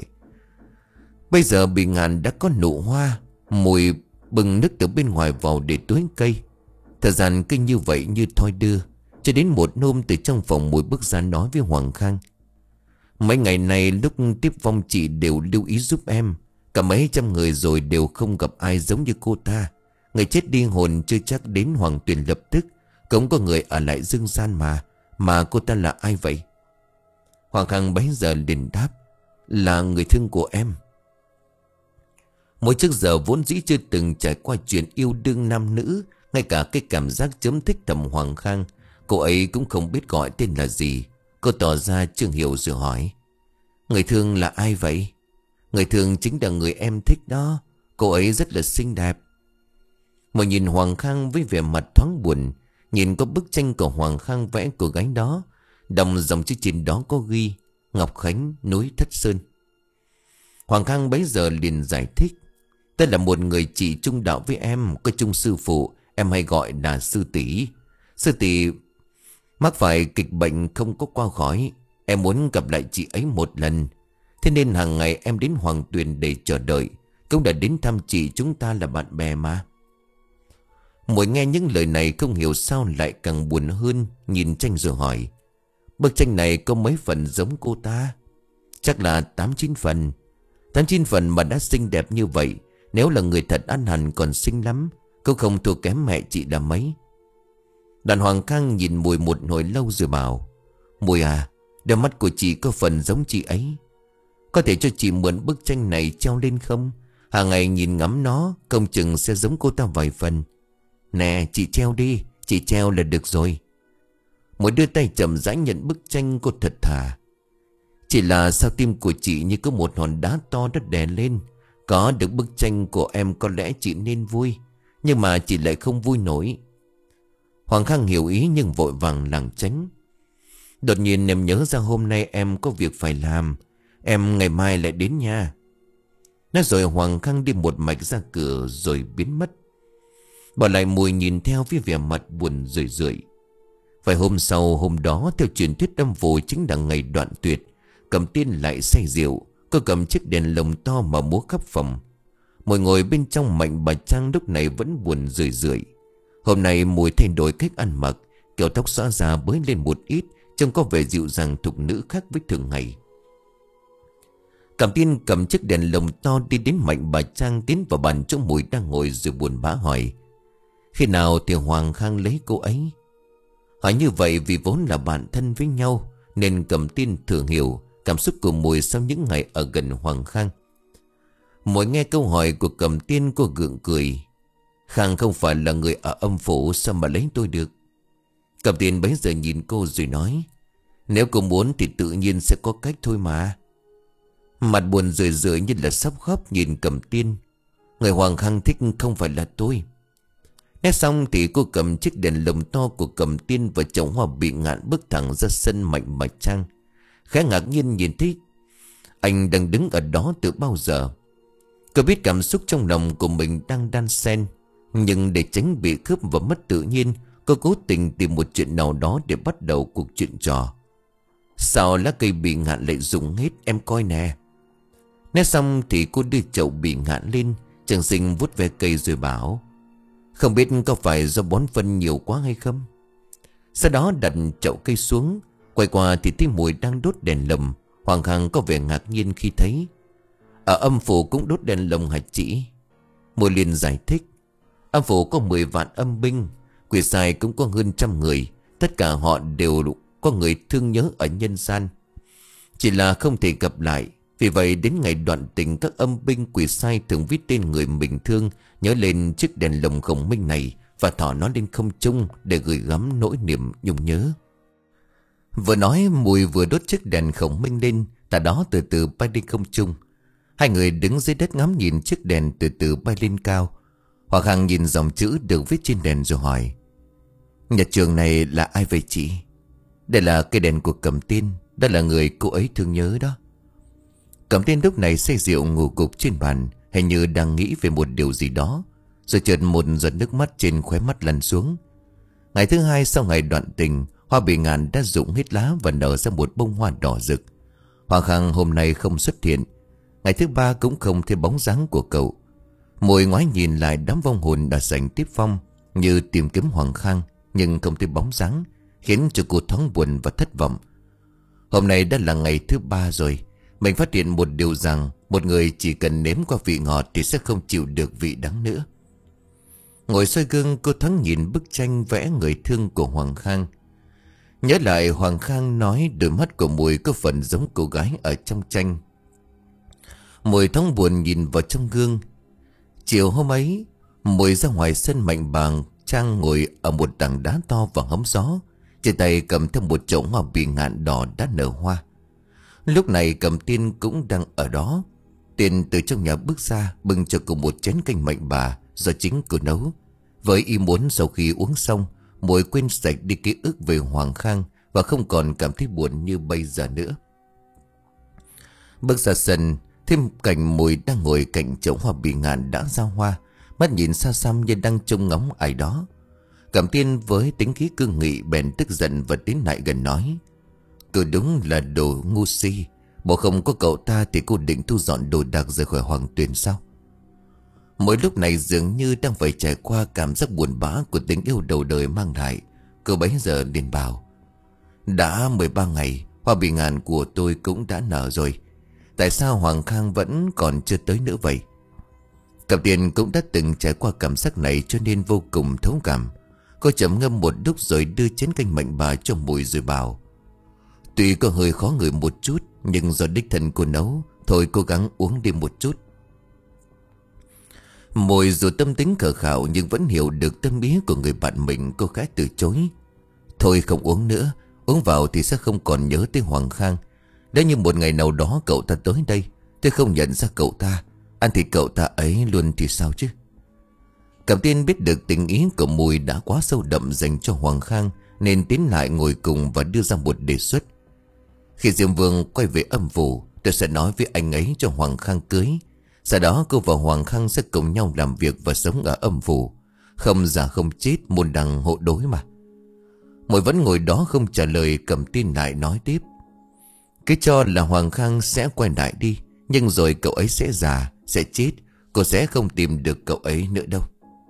Bây giờ bị ngạn đã có nụ hoa. Mùi bừng nước từ bên ngoài vào để tưới cây. Thời gian kinh như vậy như thoi đưa. Cho đến một hôm từ trong phòng Mùi bước ra nói với Hoàng Khang: Mấy ngày này lúc tiếp vong chị đều lưu ý giúp em. Cả mấy trăm người rồi đều không gặp ai giống như cô ta. Người chết đi hồn chưa chắc đến Hoàng Tuyền lập tức. Cũng có người ở lại dương gian mà. Mà cô ta là ai vậy? Hoàng Khang bấy giờ liền đáp: Là người thương của em. Mỗi trước giờ vốn dĩ chưa từng trải qua chuyện yêu đương nam nữ, ngay cả cái cảm giác chấm thích thầm Hoàng Khang, cô ấy cũng không biết gọi tên là gì. Cô tỏ ra chưa hiểu rồi hỏi: Người thương là ai vậy? Người thương chính là người em thích đó. Cô ấy rất là xinh đẹp. Mà nhìn Hoàng Khang với vẻ mặt thoáng buồn. Nhìn có bức tranh của Hoàng Khang vẽ cô gái đó, đồng dòng chữ trên đó có ghi: Ngọc Khánh, núi Thất Sơn. Hoàng Khang bấy giờ liền giải thích: Đây là một người chị chung đạo với em, có chung sư phụ, em hay gọi là sư tỷ. Sư tỷ mắc phải kịch bệnh không có qua khỏi. Em muốn gặp lại chị ấy một lần. Thế nên hàng ngày em đến Hoàng Tuyền để chờ đợi, cũng đã đến thăm chị, chúng ta là bạn bè mà. Mỗi nghe những lời này không hiểu sao lại càng buồn hơn. Nhìn tranh rồi hỏi: Bức tranh này có mấy phần giống cô ta? Chắc là tám chín phần. Tám chín phần mà đã xinh đẹp như vậy, nếu là người thật ăn hẳn còn xinh lắm. Cô không thua kém mẹ chị là mấy. Đoàn Hoàng Khang nhìn Mùi một hồi lâu rồi bảo: Mùi à, đôi mắt của chị có phần giống chị ấy. Có thể cho chị mượn bức tranh này treo lên không? Hàng ngày nhìn ngắm nó, công chừng sẽ giống cô ta vài phần. Nè, chị treo đi, chị treo là được rồi. Mùi đưa tay chậm rãi nhận bức tranh. Cô thật thà: Chỉ là sao tim của chị như có một hòn đá to đất đè lên. Có được bức tranh của em có lẽ chị nên vui, nhưng mà chị lại không vui nổi. Hoàng Khang hiểu ý nhưng vội vàng lảng tránh. Đột nhiên em nhớ ra hôm nay em có việc phải làm. Em ngày mai lại đến nha. Nói rồi Hoàng Khang đi một mạch ra cửa rồi biến mất. Bỏ lại Mùi nhìn theo với vẻ mặt buồn rười rượi. Vài hôm sau, hôm đó theo truyền thuyết âm phủ chính là ngày đoạn tuyệt, Cẩm Tiên lại say rượu. Cô cầm chiếc đèn lồng to mà múa khắp phòng. Mùi ngồi bên trong Mạnh bà Trang lúc này vẫn buồn rười rượi. Hôm nay Mùi thay đổi cách ăn mặc, kiểu tóc xõa ra bới lên một ít, trông có vẻ dịu dàng thục nữ khác với thường ngày. Cẩm Tiên cầm chiếc đèn lồng to đi đến Mạnh bà Trang, tiến vào bàn chỗ Mùi đang ngồi rồi buồn bã hỏi: Khi nào thì Hoàng Khang lấy cô ấy? Hỏi như vậy vì vốn là bạn thân với nhau, nên Cẩm Tiên thừa hiểu cảm xúc của Mùi sau những ngày ở gần Hoàng Khang. Mùi nghe câu hỏi của Cẩm Tiên, cô gượng cười: Khang không phải là người ở âm phủ, sao mà lấy tôi được? Cẩm Tiên bấy giờ nhìn cô rồi nói: Nếu cô muốn thì tự nhiên sẽ có cách thôi mà. Mặt buồn rười rượi như là sắp khóc nhìn Cẩm Tiên: Người Hoàng Khang thích không phải là tôi. Nói xong thì cô cầm chiếc đèn lồng to của Cẩm Tiên và chậu hoa bị ngạn bước thẳng ra sân Mạnh bà Trang. Khá ngạc nhiên nhìn thấy anh đang đứng ở đó từ bao giờ. Cô biết cảm xúc trong lòng của mình đang đan xen, nhưng để tránh bị khớp và mất tự nhiên, cô cố tình tìm một chuyện nào đó để bắt đầu cuộc chuyện trò. Sao lá cây bị ngạn lại rụng hết, em coi nè. Nói xong thì cô đưa chậu bị ngạn lên, Trường Sinh vuốt ve cây rồi bảo: Không biết có phải do bón phân nhiều quá hay không? Sau đó đặt chậu cây xuống, quay qua thì thấy Mùi đang đốt đèn lồng. Hoàng Khang có vẻ ngạc nhiên khi thấy: Ở âm phủ cũng đốt đèn lồng hả chị? Mùi liền giải thích: Âm phủ có mười vạn âm binh, quỷ sai cũng có hơn trăm người. Tất cả họ đều có người thương nhớ ở nhân gian, chỉ là không thể gặp lại. Vì vậy đến ngày đoạn tình, các âm binh quỷ sai thường viết tên người mình thương nhớ lên chiếc đèn lồng khổng minh này và thỏ nó lên không trung để gửi gắm nỗi niềm nhung nhớ. Vừa nói Mùi vừa đốt chiếc đèn khổng minh lên, tại đó từ từ bay lên không trung. Hai người đứng dưới đất ngắm nhìn chiếc đèn từ từ bay lên cao. Hoàng Khang nhìn dòng chữ được viết trên đèn rồi hỏi: Nhà trường này là ai vậy chị? Đây là cây đèn của Cẩm Tiên, đó là người cô ấy thương nhớ đó. Cẩm Tiên lúc này say rượu ngủ gục trên bàn, hình như đang nghĩ về một điều gì đó, rồi chợt một giọt nước mắt trên khóe mắt lăn xuống. Ngày thứ hai sau ngày đoạn tình, hoa bỉ ngạn đã rụng hết lá và nở ra một bông hoa đỏ rực. Hoàng Khang hôm nay không xuất hiện. Ngày thứ ba cũng không thấy bóng dáng của cậu. Mùi ngoái nhìn lại đám vong hồn đã dành tiếp phong, như tìm kiếm Hoàng Khang nhưng không thấy bóng dáng, khiến cho cô thoáng buồn và thất vọng. Hôm nay đã là ngày thứ ba rồi. Mình phát hiện một điều rằng một người chỉ cần nếm qua vị ngọt thì sẽ không chịu được vị đắng nữa. Ngồi soi gương, cô thoáng nhìn bức tranh vẽ người thương của Hoàng Khang. Nhớ lại Hoàng Khang nói đôi mắt của Mùi có phần giống cô gái ở trong tranh. Mùi thoáng buồn nhìn vào trong gương. Chiều hôm ấy, Mùi ra ngoài sân Mạnh Bàng Trang ngồi ở một tảng đá to và hóng gió, trên tay cầm theo một chậu hoa bị ngạn đỏ đã nở hoa. Lúc này Cẩm Tiên cũng đang ở đó. Tiên từ trong nhà bước ra, bưng cho cô một chén canh Mạnh Bà do chính cô nấu, với ý muốn sau khi uống xong, Mùi quên sạch đi ký ức về Hoàng Khang và không còn cảm thấy buồn như bây giờ nữa. Bước ra sân, thêm cảnh Mùi đang ngồi cạnh chậu hoa bị ngạn đã ra hoa, mắt nhìn xa xăm như đang trông ngóng ai đó. Cẩm Tiên với tính khí cương nghị bèn tức giận và tiến lại gần nói: "Cô đúng là đồ ngu si. Bộ không có cậu ta thì cô định thu dọn đồ đạc rời khỏi Hoàng Tuyền sao?" Mỗi lúc này dường như đang phải trải qua cảm giác buồn bã của tình yêu đầu đời mang lại. Cô bấy giờ liền bảo: "Đã mười ba ngày, hoa bị ngạn của tôi cũng đã nở rồi. Tại sao Hoàng Khang vẫn còn chưa tới nữa vậy?" Cẩm Tiên cũng đã từng trải qua cảm giác này cho nên vô cùng thấu cảm. Cô chậm ngâm một lúc rồi đưa chén canh Mạnh Bà cho Mùi rồi bảo: "Tuy có hơi khó ngửi một chút, nhưng do đích thân cô nấu, thôi cố gắng uống đi một chút." Mùi dù tâm tính khờ khạo nhưng vẫn hiểu được tâm ý của người bạn mình. Cô khẽ từ chối: "Thôi không uống nữa. Uống vào thì sẽ không còn nhớ tới Hoàng Khang. Nếu như một ngày nào đó cậu ta tới đây, tôi không nhận ra cậu ta, ăn thì cậu ta ấy luôn thì sao chứ?" Cẩm Tiên biết được tình ý của Mùi đã quá sâu đậm dành cho Hoàng Khang, nên tiến lại ngồi cùng và đưa ra một đề xuất: "Khi Diêm Vương quay về âm phủ, tôi sẽ nói với anh ấy cho Hoàng Khang cưới. Sau đó cô và Hoàng Khang sẽ cùng nhau làm việc và sống ở âm phủ. Không già không chết, môn đăng hộ đối mà." Mùi vẫn ngồi đó không trả lời. Cẩm Tiên lại nói tiếp: "Cứ cho là Hoàng Khang sẽ quay lại đi, nhưng rồi cậu ấy sẽ già, sẽ chết. Cô sẽ không tìm được cậu ấy nữa đâu."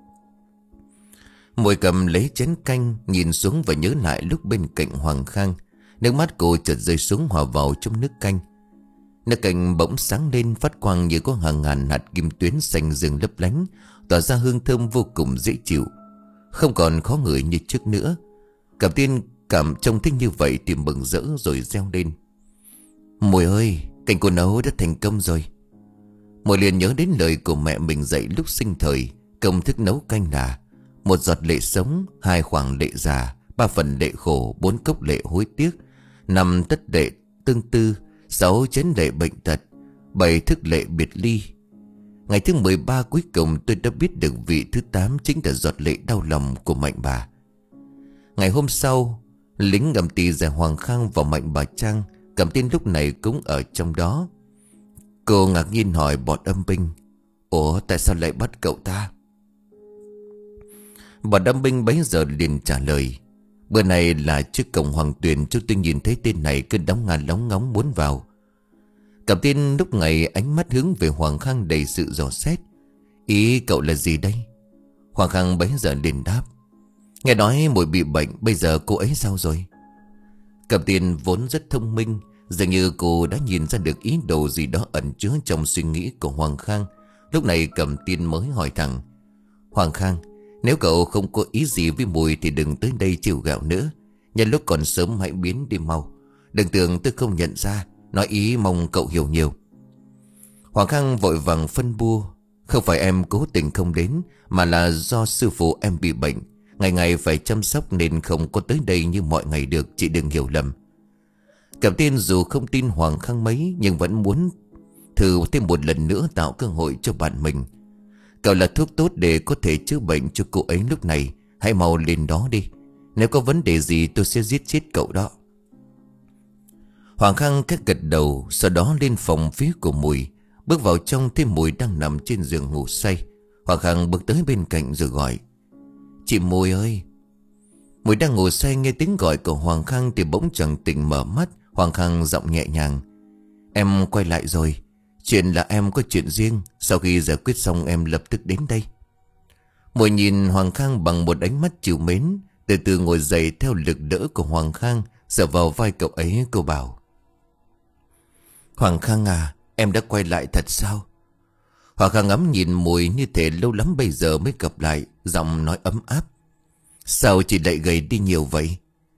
Mùi cầm lấy chén canh, nhìn xuống và nhớ lại lúc bên cạnh Hoàng Khang. Nước mắt cô chợt rơi xuống hòa vào trong nước canh. Nước canh bỗng sáng lên, phát quang như có hàng ngàn hạt kim tuyến xanh rừng lấp lánh, tỏa ra hương thơm vô cùng dễ chịu, không còn khó ngửi như trước nữa. Cẩm Tiên cảm trông thích như vậy thì mừng rỡ rồi reo lên: "Mùi ơi, canh cô nấu đã thành công rồi." Mùi liền nhớ đến lời của mẹ mình dạy lúc sinh thời: công thức nấu canh là: một giọt lệ sống, hai khoảng lệ già, ba phần lệ khổ, bốn cốc lệ hối tiếc, năm tất lệ tương tư, sáu chén lệ bệnh tật, bảy thức lệ biệt ly. Ngày thứ mười ba cuối cùng tôi đã biết được vị thứ tám chính là giọt lệ đau lòng của Mạnh Bà. Ngày hôm sau, lính ngầm tì giải Hoàng Khang vào Mạnh Bà Trang. Cẩm Tiên lúc này cũng ở trong đó. Cô ngạc nhiên hỏi bọn âm binh: "Ủa, tại sao lại bắt cậu ta?" Bọn âm binh bấy giờ liền trả lời: "Bữa này là trước cổng Hoàng Tuyền, chúng tôi nhìn thấy tên này cứ đóng ngàn lóng ngóng muốn vào." Cẩm Tiên lúc này ánh mắt hướng về Hoàng Khang đầy sự dò xét: "Ý cậu là gì đây?" Hoàng Khang bấy giờ liền đáp: "Nghe nói Mùi bị bệnh, bây giờ cô ấy sao rồi?" Cẩm Tiên vốn rất thông minh, dường như cô đã nhìn ra được ý đồ gì đó ẩn chứa trong suy nghĩ của Hoàng Khang. Lúc này Cẩm Tiên mới hỏi thẳng: "Hoàng Khang, nếu cậu không có ý gì với Mùi thì đừng tới đây chịu gạo nữa. Nhân lúc còn sớm hãy biến đi mau. Đừng tưởng tôi không nhận ra. Nói ý mong cậu hiểu nhiều." Hoàng Khang vội vàng phân bua: "Không phải em cố tình không đến, mà là do sư phụ em bị bệnh, ngày ngày phải chăm sóc nên không có tới đây như mọi ngày được, chị đừng hiểu lầm." Cẩm Tiên dù không tin Hoàng Khang mấy nhưng vẫn muốn thử thêm một lần nữa tạo cơ hội cho bạn mình. "Cậu là thuốc tốt để có thể chữa bệnh cho cô ấy lúc này. Hãy mau lên đó đi. Nếu có vấn đề gì tôi sẽ giết chết cậu đó." Hoàng Khang cách gật đầu, sau đó lên phòng phía của Mùi. Bước vào trong thấy Mùi đang nằm trên giường ngủ say. Hoàng Khang bước tới bên cạnh rồi gọi: "Chị Mùi ơi." Mùi đang ngủ say nghe tiếng gọi của Hoàng Khang thì bỗng chẳng tỉnh mở mắt. Hoàng Khang giọng nhẹ nhàng: "Em quay lại rồi. Chuyện là em có chuyện riêng, sau khi giải quyết xong em lập tức đến đây." Mùi nhìn Hoàng Khang bằng một ánh mắt trìu mến, từ từ ngồi dậy theo lực đỡ của Hoàng Khang, dựa vào vai cậu ấy. Cô bảo: "Hoàng Khang à, em đã quay lại thật sao?" Hoàng Khang ngắm nhìn Mùi như thể lâu lắm bây giờ mới gặp lại, giọng nói ấm áp: "Sao chị lại gầy đi nhiều vậy?"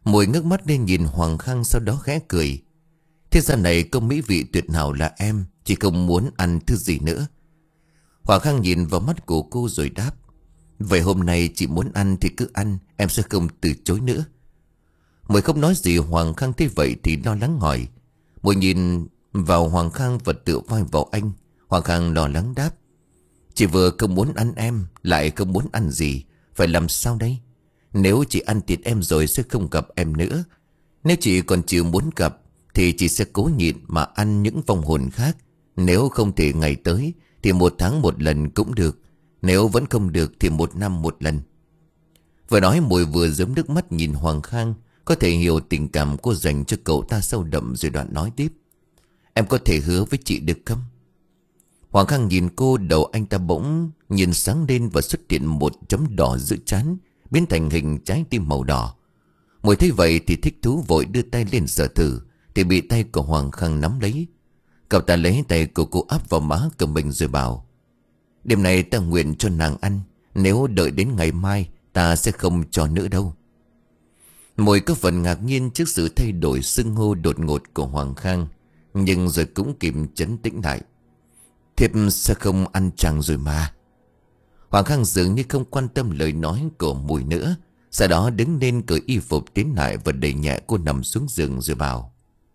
Mùi ngước mắt lên nhìn Hoàng Khang, sau đó khẽ cười. Thế gian này có mỹ vị tuyệt nào là em, chỉ không muốn ăn thứ gì nữa. Hoàng Khang nhìn vào mắt của cô rồi đáp. Vậy hôm nay chị muốn ăn thì cứ ăn, em sẽ không từ chối nữa. Mùi không nói gì. Hoàng Khang thấy vậy thì lo lắng hỏi. Mùi nhìn vào Hoàng Khang và tựa vai vào anh. Hoàng Khang lo lắng đáp. Chị vừa không muốn ăn em, lại không muốn ăn gì, phải làm sao đây? Nếu chị ăn thịt em rồi sẽ không gặp em nữa. Nếu chị còn chịu muốn gặp thì chị sẽ cố nhịn mà ăn những vong hồn khác. Nếu không thể ngày tới thì một tháng một lần cũng được. Nếu vẫn không được thì một năm một lần. Vừa nói Mùi vừa giớm nước mắt nhìn Hoàng Khang. Có thể hiểu tình cảm cô dành cho cậu ta sâu đậm, rồi đoạn nói tiếp. Em có thể hứa với chị được không? Hoàng Khang nhìn cô, đầu anh ta bỗng nhìn sáng lên và xuất hiện một chấm đỏ giữa trán, biến thành hình trái tim màu đỏ. Mùi thấy vậy thì thích thú vội đưa tay lên sờ thử, thì bị tay của Hoàng Khang nắm lấy. Cậu ta lấy tay của cô áp vào má của mình rồi bảo. Đêm nay ta nguyện cho nàng ăn, nếu đợi đến ngày mai ta sẽ không cho nữa đâu. Mùi có phần ngạc nhiên trước sự thay đổi xưng hô đột ngột của Hoàng Khang, nhưng rồi cũng kịp trấn tĩnh lại. Thiếp sẽ không ăn chàng rồi mà. Hoàng Khang dường như không quan tâm lời nói của Mùi nữa. Sau đó đứng lên cởi y phục tiến lại và đẩy nhẹ cô nằm xuống giường rồi bảo.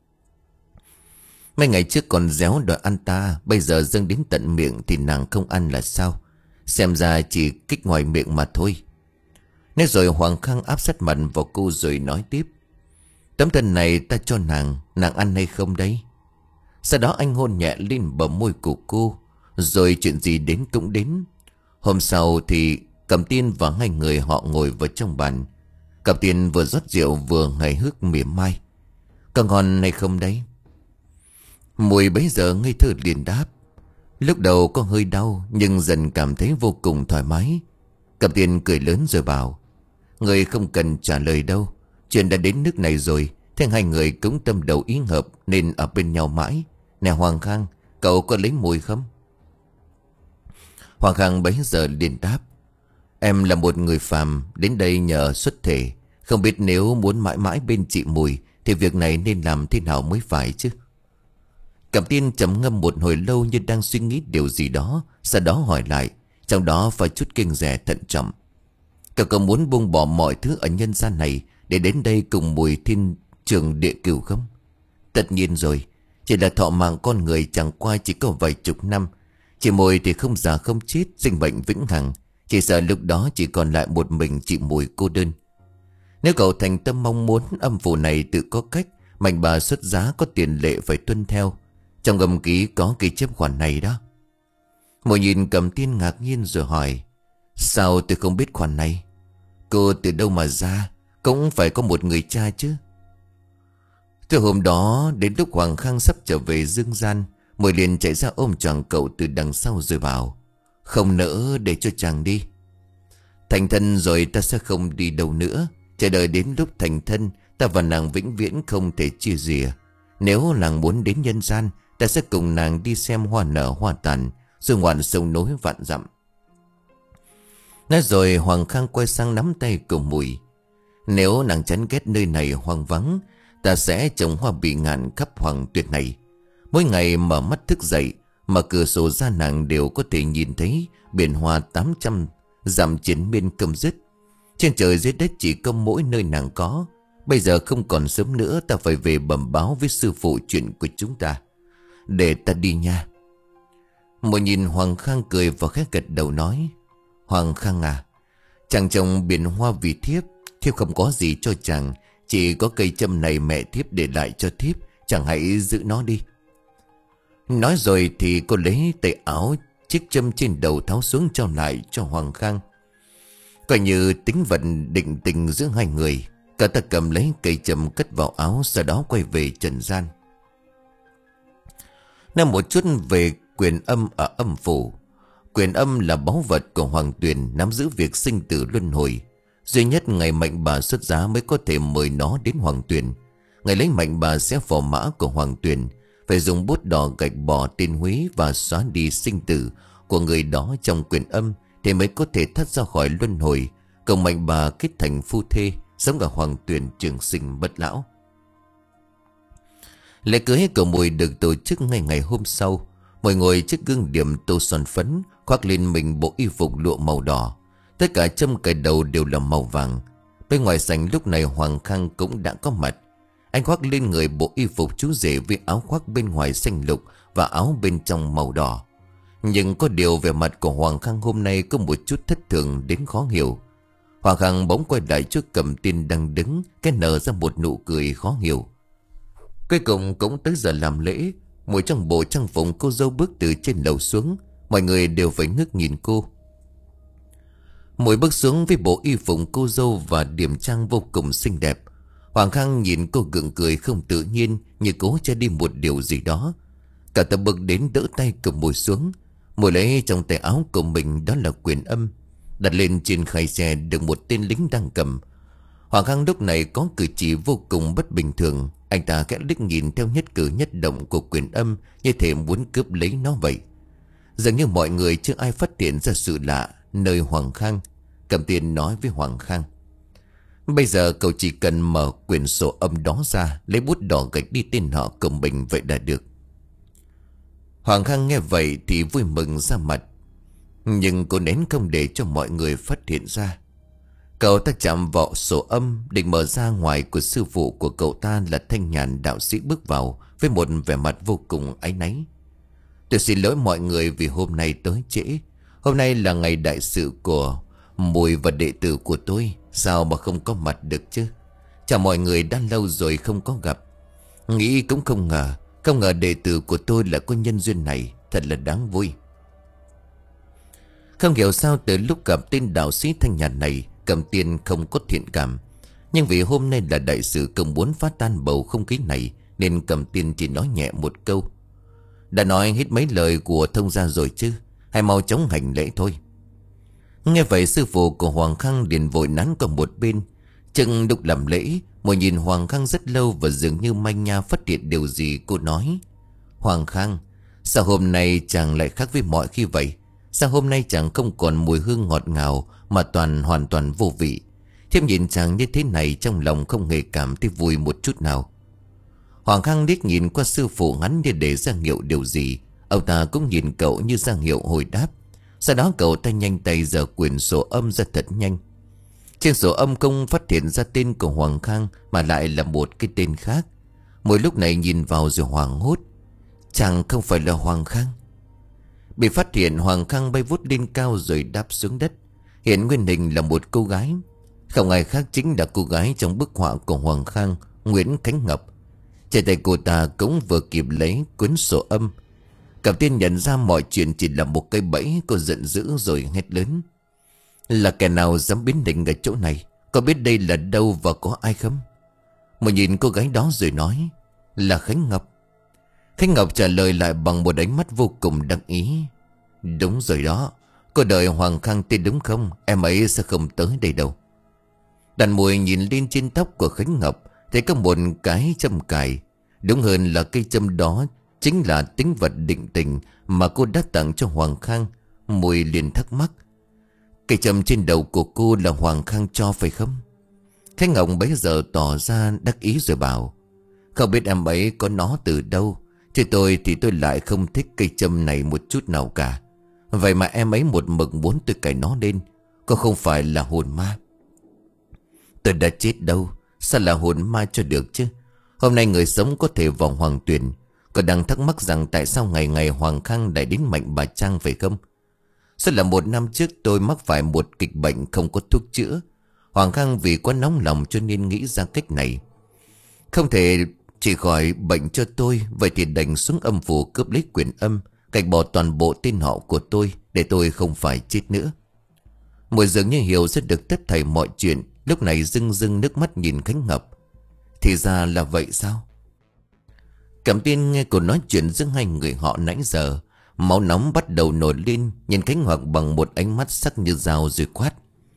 Mấy ngày trước còn réo đòi ăn ta, bây giờ dâng đến tận miệng thì nàng không ăn là sao? Xem ra chỉ kích ngoài miệng mà thôi. Nói rồi Hoàng Khang áp sát mặt vào cô rồi nói tiếp. Tấm thân này ta cho nàng, nàng ăn hay không đấy? Sau đó anh hôn nhẹ lên bờ môi của cô. Rồi chuyện gì đến cũng đến. Hôm sau thì Cẩm Tiên và hai người họ ngồi vào trong bàn. Cẩm Tiên vừa rót rượu vừa hài hước mỉa mai. Có ngon hay không đấy? Mùi bấy giờ ngây thơ liền đáp. Lúc đầu có hơi đau, nhưng dần cảm thấy vô cùng thoải mái. Cẩm Tiên cười lớn rồi bảo. Người không cần trả lời đâu. Chuyện đã đến nước này rồi. Thế hai người cũng tâm đầu ý hợp nên ở bên nhau mãi. Nè Hoàng Khang, cậu có lấy Mùi không? Hoàng Khang bấy giờ liền đáp. Em là một người phàm đến đây nhờ xuất thể. Không biết nếu muốn mãi mãi bên chị Mùi thì việc này nên làm thế nào mới phải chứ? Cẩm Tiên trầm ngâm một hồi lâu như đang suy nghĩ điều gì đó. Sau đó hỏi lại, trong đó phải chút kiêng dè thận trọng. Cậu có muốn buông bỏ mọi thứ ở nhân gian này để đến đây cùng Mùi thiên trường địa cửu không? Tất nhiên rồi. Chỉ là thọ mạng con người chẳng qua chỉ có vài chục năm. Chị Mùi thì không già không chết, sinh mệnh vĩnh hằng. Chỉ sợ lúc đó chỉ còn lại một mình chị Mùi cô đơn. Nếu cậu thành tâm mong muốn, âm phủ này tự có cách. Mạnh bà xuất giá có tiền lệ phải tuân theo. Trong âm ký có ghi chép khoản này đó. Mùi nhìn Cẩm Tiên ngạc nhiên rồi hỏi. Sao tôi không biết khoản này? Cô từ đâu mà ra? Cũng phải có một người cha chứ. Từ hôm đó đến lúc Hoàng Khang sắp trở về dương gian, Mùi liền chạy ra ôm choàng cậu từ đằng sau rồi bảo. Không nỡ để cho chàng đi. Thành thân rồi ta sẽ không đi đâu nữa. Chờ đợi đến lúc thành thân, ta và nàng vĩnh viễn không thể chia rìa. Nếu nàng muốn đến nhân gian, ta sẽ cùng nàng đi xem hoa nở hoa tàn, rồi ngoạn sông nối vạn dặm. Nói rồi Hoàng Khang quay sang nắm tay của Mùi. Nếu nàng chán ghét nơi này hoang vắng, ta sẽ trồng hoa bỉ ngạn khắp hoàng tuyệt này. Mỗi ngày mở mắt thức dậy, mở cửa sổ ra nàng đều có thể nhìn thấy biển hoa tám trăm dặm chiến miên không dứt. Trên trời dưới đất chỉ có mỗi nơi nàng có. Bây giờ không còn sớm nữa, ta phải về bẩm báo với sư phụ chuyện của chúng ta. Để ta đi nha. Mùi nhìn Hoàng Khang cười và khẽ gật đầu nói. Hoàng Khang à, chàng trồng biển hoa vì thiếp. Thiếp không có gì cho chàng, chỉ có cây châm này mẹ thiếp để lại cho thiếp. Chàng hãy giữ nó đi. Nói rồi thì cô lấy tay áo chiếc châm trên đầu tháo xuống trao lại cho Hoàng Khang. Coi như tính vận định tình giữa hai người. Cả ta cầm lấy cây châm cất vào áo, sau đó quay về trần gian. Nói một chút về quyền âm ở âm phủ. Quyền âm là báu vật của Hoàng Tuyền, nắm giữ việc sinh tử luân hồi. Duy nhất ngày Mạnh Bà xuất giá mới có thể mời nó đến Hoàng Tuyền. Ngày lấy Mạnh Bà xé phò mã của Hoàng Tuyền, phải dùng bút đỏ gạch bỏ tên húy và xóa đi sinh tử của người đó trong quyền âm, thì mới có thể thoát ra khỏi luân hồi, cùng Mạnh Bà kết thành phu thê, sống ở Hoàng Tuyền trường sinh bất lão. Lễ cưới của Mùi được tổ chức ngay ngày hôm sau. Mọi ngồi trước gương điểm tô son phấn, khoác lên mình bộ y phục lụa màu đỏ. Tất cả châm cài đầu đều là màu vàng. Bên ngoài sảnh lúc này Hoàng Khang cũng đã có mặt. Anh khoác lên người bộ y phục chú rể với áo khoác bên ngoài xanh lục và áo bên trong màu đỏ. Nhưng có điều về mặt của Hoàng Khang hôm nay có một chút thất thường đến khó hiểu. Hoàng Khang bỗng quay lại trước Cẩm Tiên đang đứng, cái nở ra một nụ cười khó hiểu. Cuối cùng cũng tới giờ làm lễ. Mùi trong bộ trang phục cô dâu bước từ trên lầu xuống. Mọi người đều phải ngước nhìn cô. Mùi bước xuống với bộ y phục cô dâu và điểm trang vô cùng xinh đẹp. Hoàng Khang nhìn cô gượng cười không tự nhiên, như cố che đi một điều gì đó. Cả tập bước đến đỡ tay của Mùi xuống. Mùi lấy trong tay áo của mình đó là quyền âm, đặt lên trên khay xe được một tên lính đang cầm. Hoàng Khang lúc này có cử chỉ vô cùng bất bình thường. Anh ta khẽ liếc nhìn theo nhất cử nhất động của quyền âm, như thể muốn cướp lấy nó vậy. Dường như mọi người chưa ai phát hiện ra sự lạ nơi Hoàng Khang. Cẩm Tiên nói với Hoàng Khang: bây giờ cậu chỉ cần mở quyển sổ âm đó ra, lấy bút đỏ gạch đi tên họ của mình vậy đã được. Hoàng Khang nghe vậy thì vui mừng ra mặt, nhưng cô nén không để cho mọi người phát hiện ra. Cậu ta chạm vào sổ âm định mở ra, ngoài của sư phụ của cậu ta là Thanh Nhàn đạo sĩ bước vào với một vẻ mặt vô cùng áy náy. Tôi xin lỗi mọi người vì hôm nay tới trễ. Hôm nay là ngày đại sự của Mùi và đệ tử của tôi, sao mà không có mặt được chứ? Chào mọi người, đã lâu rồi không có gặp. Nghĩ cũng không ngờ, không ngờ đệ tử của tôi lại có nhân duyên này, thật là đáng vui. Không hiểu sao từ lúc gặp tên đạo sĩ Thanh Nhàn này, Cẩm Tiên không có thiện cảm. Nhưng vì hôm nay là đại sự không muốn phá tan bầu không khí này, nên Cẩm Tiên chỉ nói nhẹ một câu: đã nói hết mấy lời của thông gia rồi chứ, hãy mau chóng hành lễ thôi. Nghe vậy sư phụ của Hoàng Khang liền vội nắn qua một bên. Chừng lúc làm lễ, Mùi nhìn Hoàng Khang rất lâu và dường như manh nha phát hiện điều gì. Cô nói: Hoàng Khang, sao hôm nay chàng lại khác với mọi khi vậy? Sao hôm nay chàng không còn mùi hương ngọt ngào mà toàn hoàn toàn vô vị? Thiếp nhìn chàng như thế này trong lòng không hề cảm thấy vui một chút nào. Hoàng Khang liếc nhìn qua sư phụ hắn như để ra hiệu điều gì. Ông ta cũng nhìn cậu như ra hiệu hồi đáp. Sau đó cậu ta nhanh tay giở quyển sổ âm ra thật nhanh. Trên sổ âm không phát hiện ra tên của Hoàng Khang, mà lại là một cái tên khác. Mỗi lúc này nhìn vào rồi hoảng hốt: chàng không phải là Hoàng Khang. Bị phát hiện, Hoàng Khang bay vút lên cao rồi đáp xuống đất. Hiện nguyên hình là một cô gái, không ai khác chính là cô gái trong bức họa của Hoàng Khang, Nguyễn Khánh Ngọc. Trên tay cô ta cũng vừa kịp lấy cuốn sổ âm. Cẩm Tiên nhận ra mọi chuyện chỉ là một cây bẫy. Cô giận dữ rồi hét lớn: là kẻ nào dám biến định ở chỗ này? Có biết đây là đâu và có ai không? Mà nhìn cô gái đó rồi nói: là Khánh Ngọc. Khánh Ngọc trả lời lại bằng một ánh mắt vô cùng đắc ý: đúng rồi đó, cô đợi Hoàng Khang tên đúng không? Em ấy sẽ không tới đây đâu. Đàn Mùi nhìn lên trên tóc của Khánh Ngọc, thấy có một cái châm cài. Đúng hơn là cây châm đó chính là tính vật định tình mà cô đã tặng cho Hoàng Khang. Mùi liền thắc mắc: cây châm trên đầu của cô là Hoàng Khang cho phải không? Khánh Ngọc bấy giờ tỏ ra đắc ý rồi bảo: không biết em ấy có nó từ đâu, chứ tôi thì tôi lại không thích cây châm này một chút nào cả. Vậy mà em ấy một mực muốn tôi cài nó lên. Có không phải là hồn ma? Tôi đã chết đâu, sao là hồn ma cho được chứ? Hôm nay người sống có thể vào Hoàng Tuyền. Còn đang thắc mắc rằng tại sao ngày ngày Hoàng Khang lại đến Mạnh Bà Trang phải không? Sao là một năm trước tôi mắc phải một kịch bệnh không có thuốc chữa. Hoàng Khang vì quá nóng lòng cho nên nghĩ ra cách này. Không thể chỉ khỏi bệnh cho tôi, vậy thì đành xuống âm phủ cướp lấy quyền âm, gạch bỏ toàn bộ tên họ của tôi để tôi không phải chết nữa. Mùi dường như hiểu rất được tất thảy mọi chuyện, lúc này rưng rưng nước mắt nhìn Khánh Ngọc. Thì ra là vậy sao? Cẩm Tiên nghe cô nói chuyện giữa hai người họ nãy giờ, máu nóng bắt đầu nổi lên, nhìn Khánh Ngọc bằng một ánh mắt sắc như dao rồi quát: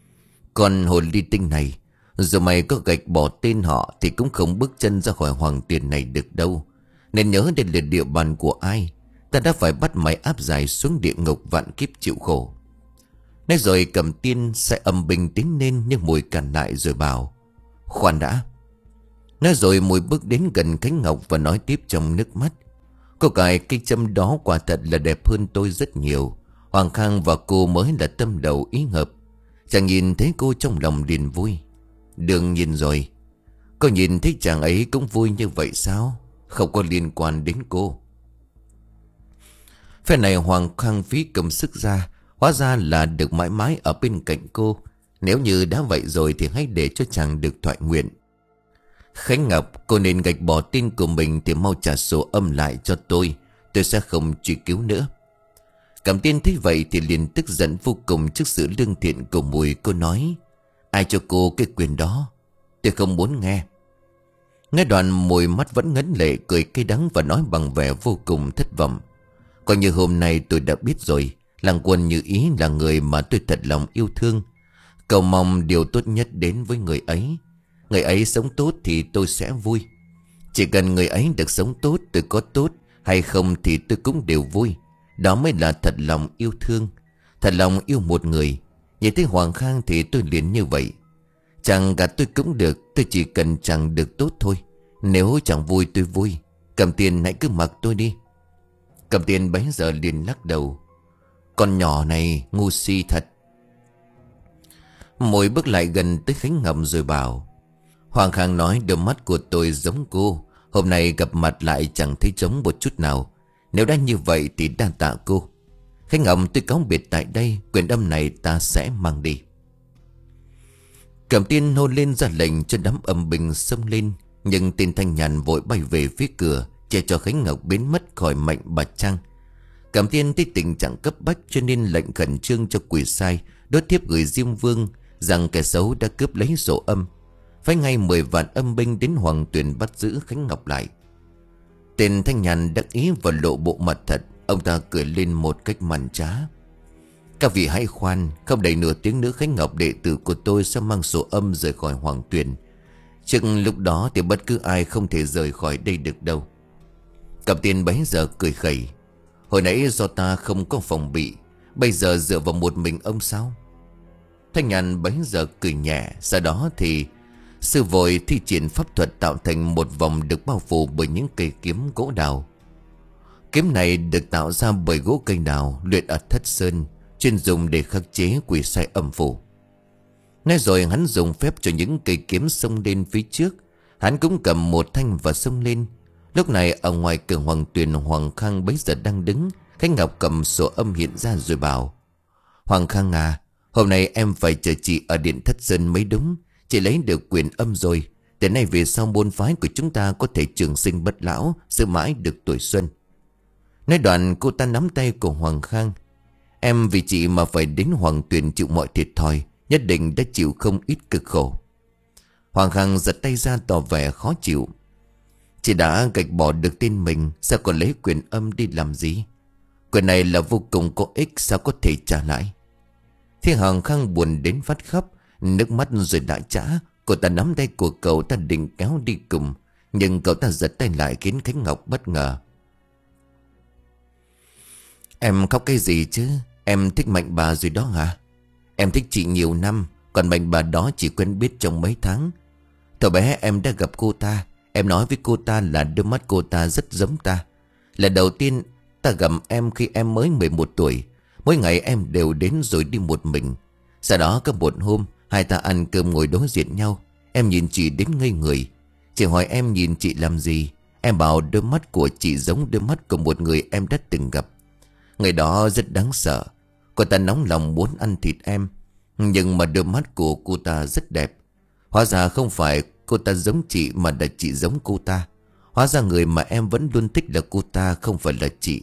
còn hồn ly tinh này, dù mày có gạch bỏ tên họ thì cũng không bước chân ra khỏi Hoàng Tuyền này được đâu. Nên nhớ đây là địa bàn của ai, ta đã phải bắt mày áp giải xuống địa ngục vạn kiếp chịu khổ. Nói rồi Cẩm Tiên sẽ âm bình tiến lên, nhưng Mùi cản lại rồi bảo: Khoan đã. Nói rồi Mùi bước đến gần Khánh Ngọc và nói tiếp trong nước mắt. Cô gái cây châm đó quả thật là đẹp hơn tôi rất nhiều. Hoàng Khang và cô mới là tâm đầu ý hợp. Chàng nhìn thấy cô trong lòng liền vui. Đương nhiên rồi. Cô nhìn thấy chàng ấy cũng vui như vậy sao? Không có liên quan đến cô. Phe này Hoàng Khang phí cầm sức ra. Hóa ra là được mãi mãi ở bên cạnh cô. Nếu như đã vậy rồi thì hãy để cho chàng được thoại nguyện. Khánh Ngọc, cô nên gạch bỏ tin của mình thì mau trả số âm lại cho tôi. Tôi sẽ không truy cứu nữa. Cẩm Tiên thấy vậy thì liền tức giận vô cùng trước sự lương thiện của Mùi. Cô nói, ai cho cô cái quyền đó? Tôi không muốn nghe. Nghe đoạn Mùi mắt vẫn ngấn lệ, cười cay đắng và nói bằng vẻ vô cùng thất vọng. Coi như hôm nay tôi đã biết rồi. Lăng Quân Như Ý là người mà tôi thật lòng yêu thương. Cầu mong điều tốt nhất đến với người ấy. Người ấy sống tốt thì tôi sẽ vui. Chỉ cần người ấy được sống tốt, tôi có tốt hay không thì tôi cũng đều vui. Đó mới là thật lòng yêu thương. Thật lòng yêu một người. Nhìn thấy Hoàng Khang thì tôi liền như vậy. Chàng gạt tôi cũng được. Tôi chỉ cần chàng được tốt thôi. Nếu chàng vui tôi vui. Cẩm Tiên hãy cứ mặc tôi đi. Cẩm Tiên bấy giờ liền lắc đầu. Con nhỏ này ngu si thật. Mùi bước lại gần tới Khánh Ngọc rồi bảo, Hoàng Khang nói đôi mắt của tôi giống cô. Hôm nay gặp mặt lại chẳng thấy giống một chút nào. Nếu đã như vậy thì đa tạ cô. Khánh Ngọc, tôi cáo biệt tại đây. Quyền âm này ta sẽ mang đi. Cẩm Tiên hô lên ra lệnh cho đám âm binh xông lên. Nhưng tên Thanh Nhàn vội bay về phía cửa, che cho Khánh Ngọc biến mất khỏi mạnh bà Trăng. Cẩm Tiên thấy tình trạng cấp bách cho nên lệnh khẩn trương cho quỷ sai đốt thiếp gửi Diêm Vương rằng kẻ xấu đã cướp lấy sổ âm. Phải ngay mười vạn âm binh đến Hoàng Tuyền bắt giữ Khánh Ngọc lại. Tên Thanh Nhàn đắc ý và lộ bộ mặt thật. Ông ta cười lên một cách màn trá. Các vị hãy khoan. Không đầy nửa tiếng nữa Khánh Ngọc đệ tử của tôi sẽ mang sổ âm rời khỏi Hoàng Tuyền. Chừng lúc đó thì bất cứ ai không thể rời khỏi đây được đâu. Cẩm Tiên bấy giờ cười khẩy. Hồi nãy do ta không có phòng bị, bây giờ dựa vào một mình ông sao? Thanh Nhàn bấy giờ cười nhẹ. Sau đó thì sư vội thi triển pháp thuật tạo thành một vòng được bao phủ bởi những cây kiếm gỗ đào. Kiếm này được tạo ra bởi gỗ cây đào luyện ở Thất Sơn, chuyên dùng để khắc chế quỷ sai âm phủ. Nói rồi hắn dùng phép cho những cây kiếm xông lên phía trước. Hắn cũng cầm một thanh và xông lên. Lúc này ở ngoài cửa Hoàng Tuyền, Hoàng Khang bấy giờ đang đứng. Khánh Ngọc cầm sổ âm hiện ra rồi bảo, Hoàng Khang à, hôm nay em phải chờ chị ở điện Thất Sơn mới đúng. Chị lấy được quyền âm rồi. Từ nay về sau môn phái của chúng ta có thể trường sinh bất lão, giữ mãi được tuổi xuân. Nói đoạn cô ta nắm tay của Hoàng Khang. Em vì chị mà phải đến Hoàng Tuyền chịu mọi thiệt thòi, nhất định đã chịu không ít cực khổ. Hoàng Khang giật tay ra tỏ vẻ khó chịu. Chị đã gạch bỏ được tên mình, sao còn lấy quyền âm đi làm gì? Quyền này là vô cùng có ích, sao có thể trả lại? Thế Hoàng Khang buồn đến phát khóc, nước mắt rồi đã trả. Cô ta nắm tay của cậu ta định kéo đi cùng, nhưng cậu ta giật tay lại khiến Khánh Ngọc bất ngờ. Em khóc cái gì chứ? Em thích Mạnh bà rồi đó hả? Em thích chị nhiều năm, còn Mạnh bà đó chỉ quen biết trong mấy tháng. Thời bé em đã gặp cô ta. Em nói với cô ta là đôi mắt cô ta rất giống ta. Lần đầu tiên ta gặp em khi em mới mười một tuổi. Mỗi ngày em đều đến rồi đi một mình. Sau đó có một hôm hai ta ăn cơm ngồi đối diện nhau. Em nhìn chị đến ngây người. Chị hỏi em nhìn chị làm gì. Em bảo đôi mắt của chị giống đôi mắt của một người em đã từng gặp. Người đó rất đáng sợ. Cô ta nóng lòng muốn ăn thịt em. Nhưng mà đôi mắt của cô ta rất đẹp. Hóa ra không phải cô ta giống chị mà là chị giống cô ta. Hóa ra người mà em vẫn luôn thích là cô ta, không phải là chị.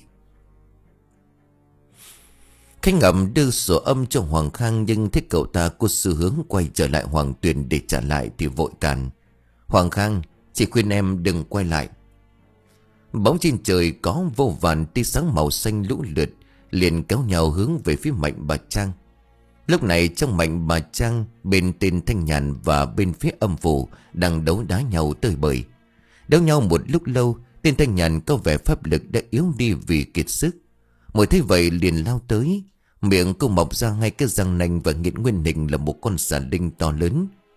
Khánh Ngọc đưa sổ âm cho Hoàng Khang, nhưng thấy cậu ta có xu hướng quay trở lại Hoàng Tuyền để trả lại thì vội cản. Hoàng Khang, chị khuyên em đừng quay lại. Bóng trên trời có vô vàn tia sáng màu xanh lũ lượt, liền kéo nhau hướng về phía Mạnh bà Trang. Lúc này trong Mạnh bà Trang, bên tên Thanh Nhàn và bên phía âm phủ đang đấu đá nhau tơi bời. Đấu nhau một lúc lâu, tên Thanh Nhàn có vẻ pháp lực đã yếu đi vì kiệt sức. Mỗi thấy vậy liền lao tới. Miệng cô mọc ra hai cái răng nanh và nghiện nguyên hình là một con xà linh to lớn.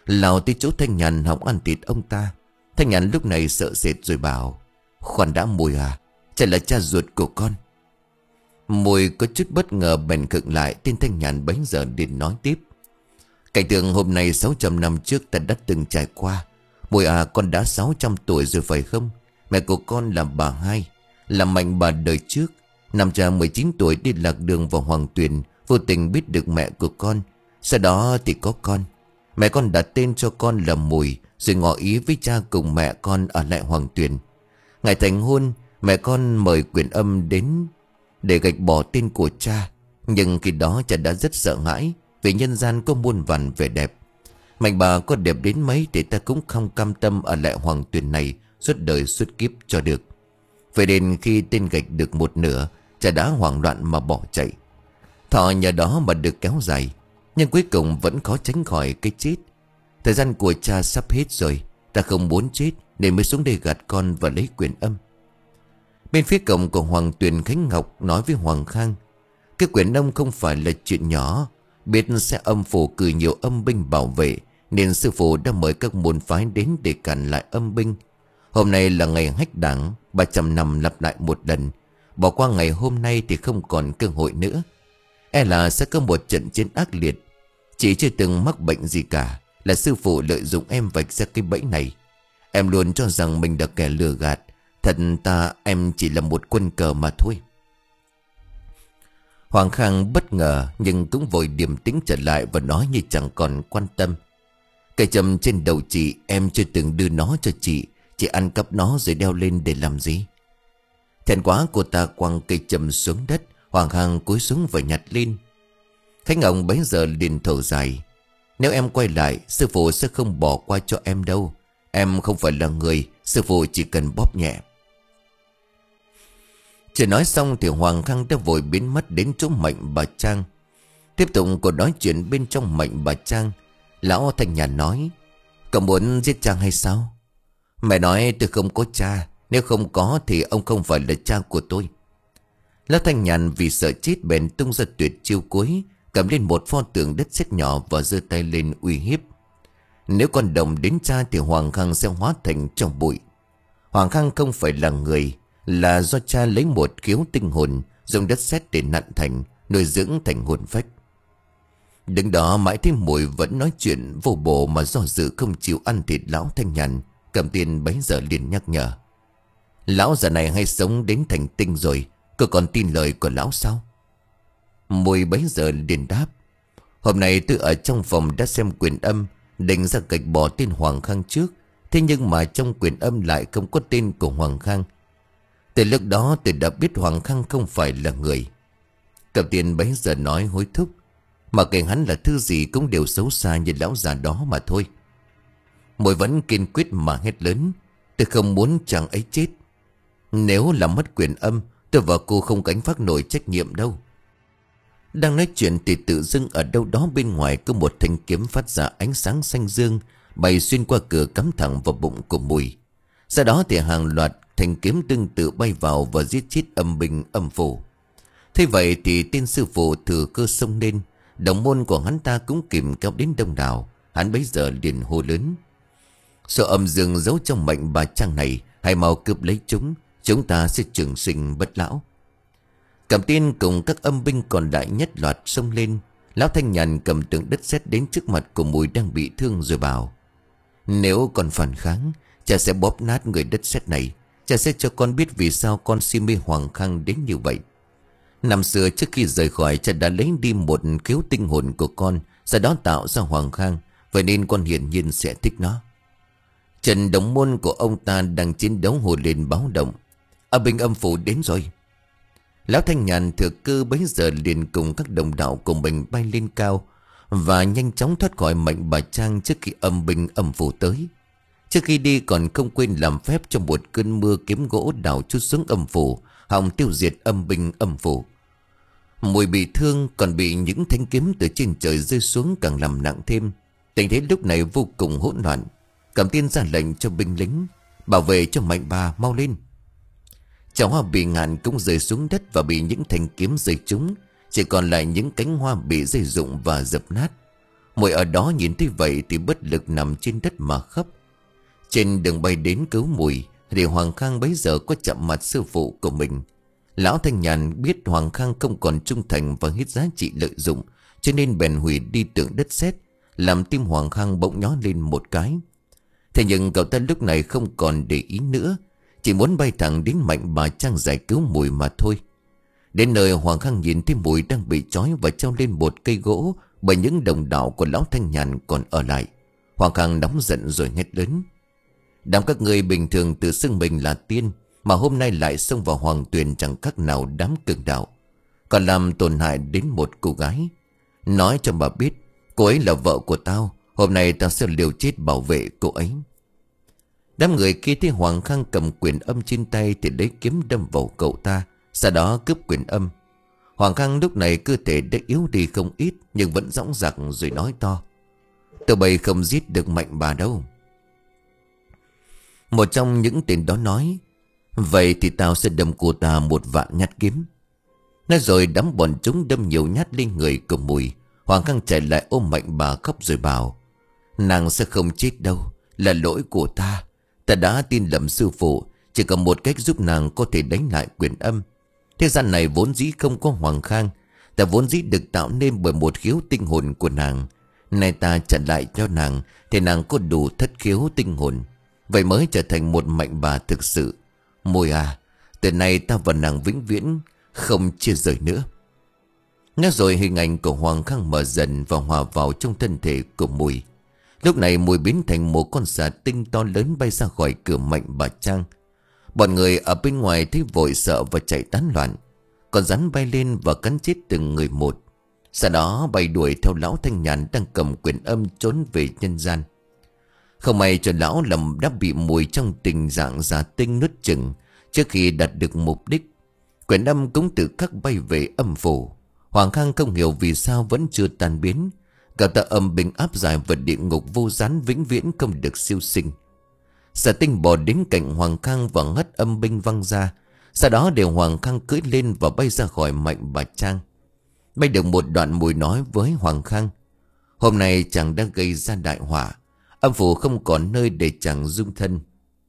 lao tới chỗ Thanh Nhàn hòng ăn thịt ông ta. Thanh Nhàn lúc này sợ sệt rồi bảo: Khoan đã Mùi à, chả là cha ruột của con. Mùi có chút bất ngờ bèn khựng lại. Tên Thanh Nhàn bấy giờ liền nói tiếp: Cảnh tượng hôm nay sáu trăm năm trước ta đã từng trải qua. Mùi à, con đã sáu trăm tuổi rồi phải không? Mẹ của con là bà Hai, là Mạnh bà đời trước. Năm cha mười chín tuổi đi lạc đường vào Hoàng Tuyền, vô tình biết được mẹ của con. Sau đó thì có con. Mẹ con đặt tên cho con là Mùi, rồi ngỏ ý với cha cùng mẹ con ở lại Hoàng Tuyền. Ngày thành hôn, mẹ con mời Quyền Âm đến để gạch bỏ tên của cha. Nhưng khi đó cha đã rất sợ hãi, vì nhân gian có muôn vàn vẻ đẹp. Mạnh bà có đẹp đến mấy thì ta cũng không cam tâm ở lại Hoàng Tuyền này suốt đời suốt kiếp cho được. Vậy đến khi tên gạch được một nửa, cha đã hoảng loạn mà bỏ chạy. Thọ nhờ đó mà được kéo dài, nhưng cuối cùng vẫn khó tránh khỏi cái chết. Thời gian của cha sắp hết rồi, ta không muốn chết nên mới xuống đây gạt con và lấy Quyền Âm. Bên phía cổng của Hoàng Tuyền, Khánh Ngọc nói với Hoàng Khang: Cái Quyền Âm không phải là chuyện nhỏ. Biết sẽ âm phủ cử nhiều âm binh bảo vệ, nên sư phụ đã mời các môn phái đến để cản lại âm binh. Hôm nay là ngày hách đảng, ba trăm năm lặp lại một lần. Bỏ qua ngày hôm nay thì không còn cơ hội nữa. E là sẽ có một trận chiến ác liệt. Chị chưa từng mắc bệnh gì cả, là sư phụ lợi dụng em vạch ra cái bẫy này. Em luôn cho rằng mình là kẻ lừa gạt. Thật ta em chỉ là một quân cờ mà thôi. Hoàng Khang bất ngờ nhưng cũng vội điềm tĩnh trở lại và nói như chẳng còn quan tâm: Cây châm trên đầu chị em chưa từng đưa nó cho chị. Chị ăn cắp nó rồi đeo lên để làm gì? Thẹn quá cô ta quăng cây châm xuống đất. Hoàng Khang cúi xuống và nhặt lên. Khánh Ngọc bấy giờ liền thở dài: Nếu em quay lại, sư phụ sẽ không bỏ qua cho em đâu. Em không phải là người, sư phụ chỉ cần bóp nhẹ. Chưa nói xong thì Hoàng Khang đã vội biến mất đến chỗ Mạnh bà Trang. Tiếp tục cuộc nói chuyện bên trong Mạnh bà Trang, lão Thanh Nhàn nói: Cậu muốn giết Trang hay sao? Mẹ nói tôi không có cha. Nếu không có thì ông không phải là cha của tôi. Lão Thanh Nhàn vì sợ chết bèn tung ra tuyệt chiêu cuối, cầm lên một pho tượng đất sét nhỏ và giơ tay lên uy hiếp: Nếu con đồng đến cha thì Hoàng Khang sẽ hóa thành trong bụi. Hoàng Khang không phải là người, là do cha lấy một khiếu tinh hồn, dùng đất sét để nặn thành, nuôi dưỡng thành hồn phách. Đứng đó mãi thấy Mùi vẫn nói chuyện vô bổ mà do dự không chịu ăn thịt lão Thanh Nhàn. Cầm tiền bấy giờ liền nhắc nhở: Lão già này hay sống đến thành tinh rồi, cô còn tin lời của lão sao? Mùi bấy giờ liền đáp: Hôm nay tôi ở trong phòng đã xem Quyền Âm, định ra gạch bỏ tên Hoàng Khang trước. Thế nhưng mà trong Quyền Âm lại không có tên của Hoàng Khang. Từ lúc đó tôi đã biết Hoàng Khang không phải là người. Cầm tiền bấy giờ nói hối thúc: Mà kể hắn là thứ gì cũng đều xấu xa như lão già đó mà thôi. Mùi vẫn kiên quyết mà hét lớn: Tôi không muốn chàng ấy chết. Nếu làm mất Quyền Âm, tôi và cô không gánh vác nổi trách nhiệm đâu. Đang nói chuyện thì tự dưng ở đâu đó bên ngoài có một thanh kiếm phát ra ánh sáng xanh dương, bay xuyên qua cửa cắm thẳng vào bụng của Mùi. Sau đó thì hàng loạt thanh kiếm tương tự bay vào và giết chết âm binh âm phủ. Thế vậy thì tên sư phụ thừa cơ xông lên. Đồng môn của hắn ta cũng kìm kéo đến đông đảo. Hắn bấy giờ liền hô lớn: Số âm dương giấu trong Mạnh bà Trang này, hãy mau cướp lấy chúng. Chúng ta sẽ trường sinh bất lão. Cầm tiên cùng các âm binh còn lại nhất loạt xông lên. Lão Thanh Nhàn cầm tượng đất sét đến trước mặt của Mùi đang bị thương rồi bảo: Nếu còn phản kháng, cha sẽ bóp nát người đất sét này. Cha sẽ cho con biết vì sao con si mê Hoàng Khang đến như vậy. Năm xưa trước khi rời khỏi, cha đã lấy đi một khiếu tinh hồn của con, sau đó tạo ra Hoàng Khang. Vậy nên con hiển nhiên sẽ thích nó. Trận đồng môn của ông ta đang chiến đấu hồ lên báo động: Ở binh âm phủ đến rồi. Lão Thanh Nhàn thừa cơ bấy giờ liền cùng các đồng đạo của mình bay lên cao và nhanh chóng thoát khỏi Mạnh bà Trang trước khi âm binh âm phủ tới. Trước khi đi còn không quên làm phép trong một cơn mưa kiếm gỗ đào chút xuống âm phủ, hòng tiêu diệt âm binh âm phủ. Mùi bị thương, còn bị những thanh kiếm từ trên trời rơi xuống càng làm nặng thêm. Tình thế lúc này vô cùng hỗn loạn. Cầm tiên ra lệnh cho binh lính: Bảo vệ cho Mạnh bà, mau lên. Chảo hoa bị ngạn cũng rơi xuống đất và bị những thanh kiếm rơi trúng. Chỉ còn lại những cánh hoa bị rơi rụng và dập nát. Muội ở đó nhìn thấy vậy thì bất lực nằm trên đất mà khóc. Trên đường bay đến cứu Mùi thì Hoàng Khang bấy giờ có chạm mặt sư phụ của mình. Lão Thanh Nhàn biết Hoàng Khang không còn trung thành và hết giá trị lợi dụng, cho nên bèn hủy đi tượng đất sét, làm tim Hoàng Khang bỗng nhói lên một cái. Thế nhưng cậu ta lúc này không còn để ý nữa, chỉ muốn bay thẳng đến Mạnh Bà Trang giải cứu Mùi mà thôi. Đến nơi Hoàng Khang nhìn thấy Mùi đang bị trói và treo lên một cây gỗ bởi những đồng đạo của Lão Thanh Nhàn còn ở lại. Hoàng Khang nóng giận rồi hét lớn: đám các người bình thường tự xưng mình là tiên, mà hôm nay lại xông vào hoàng tuyền chẳng khác nào đám cường đạo, còn làm tổn hại đến một cô gái. Nói cho bà biết, cô ấy là vợ của tao, hôm nay tao sẽ liều chết bảo vệ cô ấy. Đám người kia thấy Hoàng Khang cầm quyền âm trên tay thì lấy kiếm đâm vào cậu ta, sau đó cướp quyền âm. Hoàng Khang lúc này cơ thể đã yếu đi không ít, nhưng vẫn dõng dạc rồi nói to: tụi bay không giết được Mạnh Bà đâu. Một trong những tên đó nói: vậy thì tao sẽ đâm cô ta một vạn nhát kiếm. Nói rồi đám bọn chúng đâm nhiều nhát lên người của Mùi. Hoàng Khang chạy lại ôm Mạnh Bà khóc rồi bảo: nàng sẽ không chết đâu, là lỗi của ta. Ta đã tin lầm sư phụ, chỉ có một cách giúp nàng có thể đánh lại quyền âm. Thế gian này vốn dĩ không có Hoàng Khang, ta vốn dĩ được tạo nên bởi một khiếu tinh hồn của nàng. Nay ta trả lại cho nàng thì nàng có đủ thất khiếu tinh hồn, vậy mới trở thành một Mạnh Bà thực sự. Mùi à, từ nay ta và nàng vĩnh viễn không chia rời nữa. Nghe rồi hình ảnh của Hoàng Khang mở dần và hòa vào trong thân thể của Mùi. Lúc này Mùi biến thành một con xà tinh to lớn bay ra khỏi cửa Mạnh Bà Trang. Bọn người ở bên ngoài thấy vội sợ và chạy tán loạn. Con rắn bay lên và cắn chết từng người một. Sau đó bay đuổi theo Lão Thanh Nhàn đang cầm quyền âm trốn về nhân gian. Không may cho lão lầm đã bị Mùi trong tình dạng giả tinh nuốt chừng trước khi đạt được mục đích. Quyền âm cũng tự khắc bay về âm phủ. Hoàng Khang không hiểu vì sao vẫn chưa tan biến. Cả ta âm bình áp giải vật địa ngục vô gián vĩnh viễn không được siêu sinh. Giả tinh bò đến cạnh Hoàng Khang và ngất âm binh văng ra. Sau đó để Hoàng Khang cưỡi lên và bay ra khỏi Mạnh Bà Trang. Bay được một đoạn Mùi nói với Hoàng Khang: hôm nay chàng đã gây ra đại họa, âm phủ không còn nơi để chàng dung thân.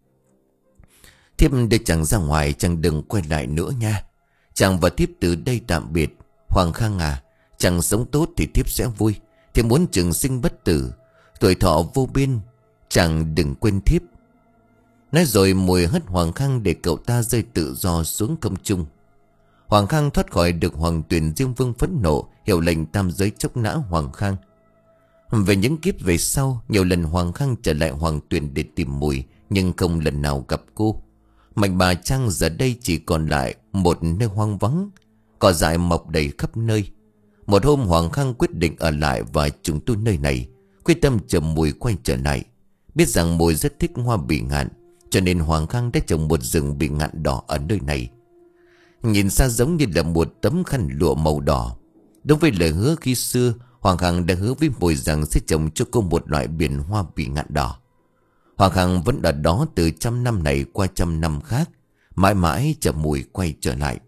Thiếp để chàng ra ngoài, chàng đừng quay lại nữa nha. Chàng và thiếp từ đây tạm biệt. Hoàng Khang à, chàng sống tốt thì thiếp sẽ vui. Thiếp muốn trường sinh bất tử, tuổi thọ vô biên, chàng đừng quên thiếp. Nói rồi Mùi hất Hoàng Khang để cậu ta rơi tự do xuống không trung. Hoàng Khang thoát khỏi được Hoàng Tuyền. Diêm Vương phẫn nộ hiệu lệnh tam giới chốc nã Hoàng Khang. Về những kiếp về sau, nhiều lần Hoàng Khang trở lại Hoàng Tuyền để tìm Mùi, nhưng không lần nào gặp cô. Mạnh Bà Trang giờ đây chỉ còn lại một nơi hoang vắng, cỏ dại mọc đầy khắp nơi. Một hôm Hoàng Khang quyết định ở lại và trùng tu nơi này, quyết tâm chờ Mùi quay trở lại. Biết rằng Mùi rất thích hoa bỉ ngạn, cho nên Hoàng Khang đã trồng một rừng bỉ ngạn đỏ ở nơi này. Nhìn xa giống như là một tấm khăn lụa màu đỏ. Đúng với lời hứa khi xưa, Hoàng Khang đã hứa với Mùi rằng sẽ trồng cho cô một loại biển hoa bỉ ngạn đỏ. Hoàng Khang vẫn ở đó từ trăm năm này qua trăm năm khác, mãi mãi chờ Mùi quay trở lại.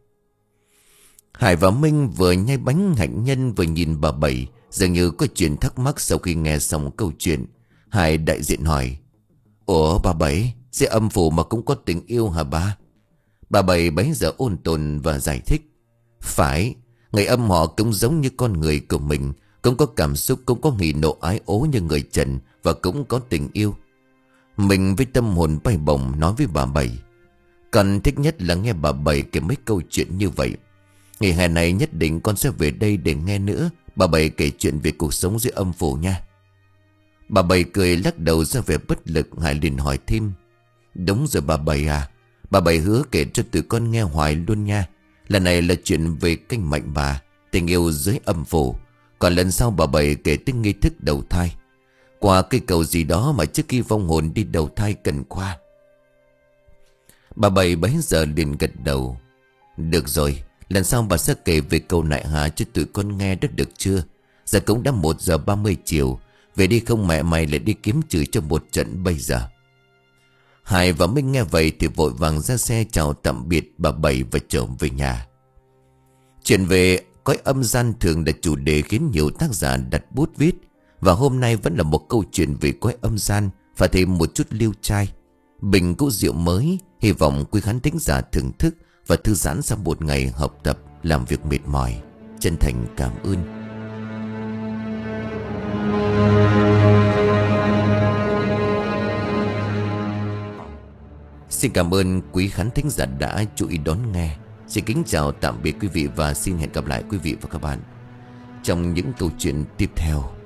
Hải và Minh vừa nhai bánh hạnh nhân vừa nhìn bà Bảy, dường như có chuyện thắc mắc. Sau khi nghe xong câu chuyện, Hải đại diện hỏi: ủa bà Bảy, sẽ âm phủ mà cũng có tình yêu hả ba? Bà Bảy bấy giờ ôn tồn và giải thích: phải, người âm họ cũng giống như con người của mình, cũng có cảm xúc, cũng có hỉ nộ ái ố như người trần, và cũng có tình yêu. Mình với tâm hồn bay bổng nói với bà Bảy. Con thích nhất là nghe bà Bảy kể mấy câu chuyện như vậy. Ngày hè này nhất định con sẽ về đây để nghe nữa bà Bảy kể chuyện về cuộc sống dưới âm phủ nha. Bà Bảy cười lắc đầu ra vẻ bất lực. Hải liền hỏi thêm: đúng rồi bà Bảy à, bà Bảy hứa kể cho tụi con nghe hoài luôn nha. Lần này là chuyện về canh Mạnh Bà, tình yêu dưới âm phủ. Còn lần sau bà Bảy kể tới nghi thức đầu thai, qua cây cầu gì đó mà trước khi vong hồn đi đầu thai cần qua. Bà Bảy bấy giờ liền gật đầu: được rồi, lần sau bà sẽ kể về cầu nại hà cho tụi con nghe đó được chưa? Giờ cũng đã một giờ ba mươi chiều, về đi không mẹ mày lại đi kiếm chửi cho một trận bây giờ. Hải và Minh nghe vậy thì vội vàng ra xe chào tạm biệt bà Bảy và trở về nhà. Chuyện về cõi âm gian thường là chủ đề khiến nhiều tác giả đặt bút viết. Và hôm nay vẫn là một câu chuyện về cõi âm gian và thêm một chút liêu trai. Bình cốc rượu mới, hy vọng quý khán thính giả thưởng thức và thư giãn sau một ngày học tập, làm việc mệt mỏi. Chân thành cảm ơn. Xin cảm ơn quý khán thính giả đã chú ý đón nghe. Xin kính chào tạm biệt quý vị và xin hẹn gặp lại quý vị và các bạn trong những câu chuyện tiếp theo.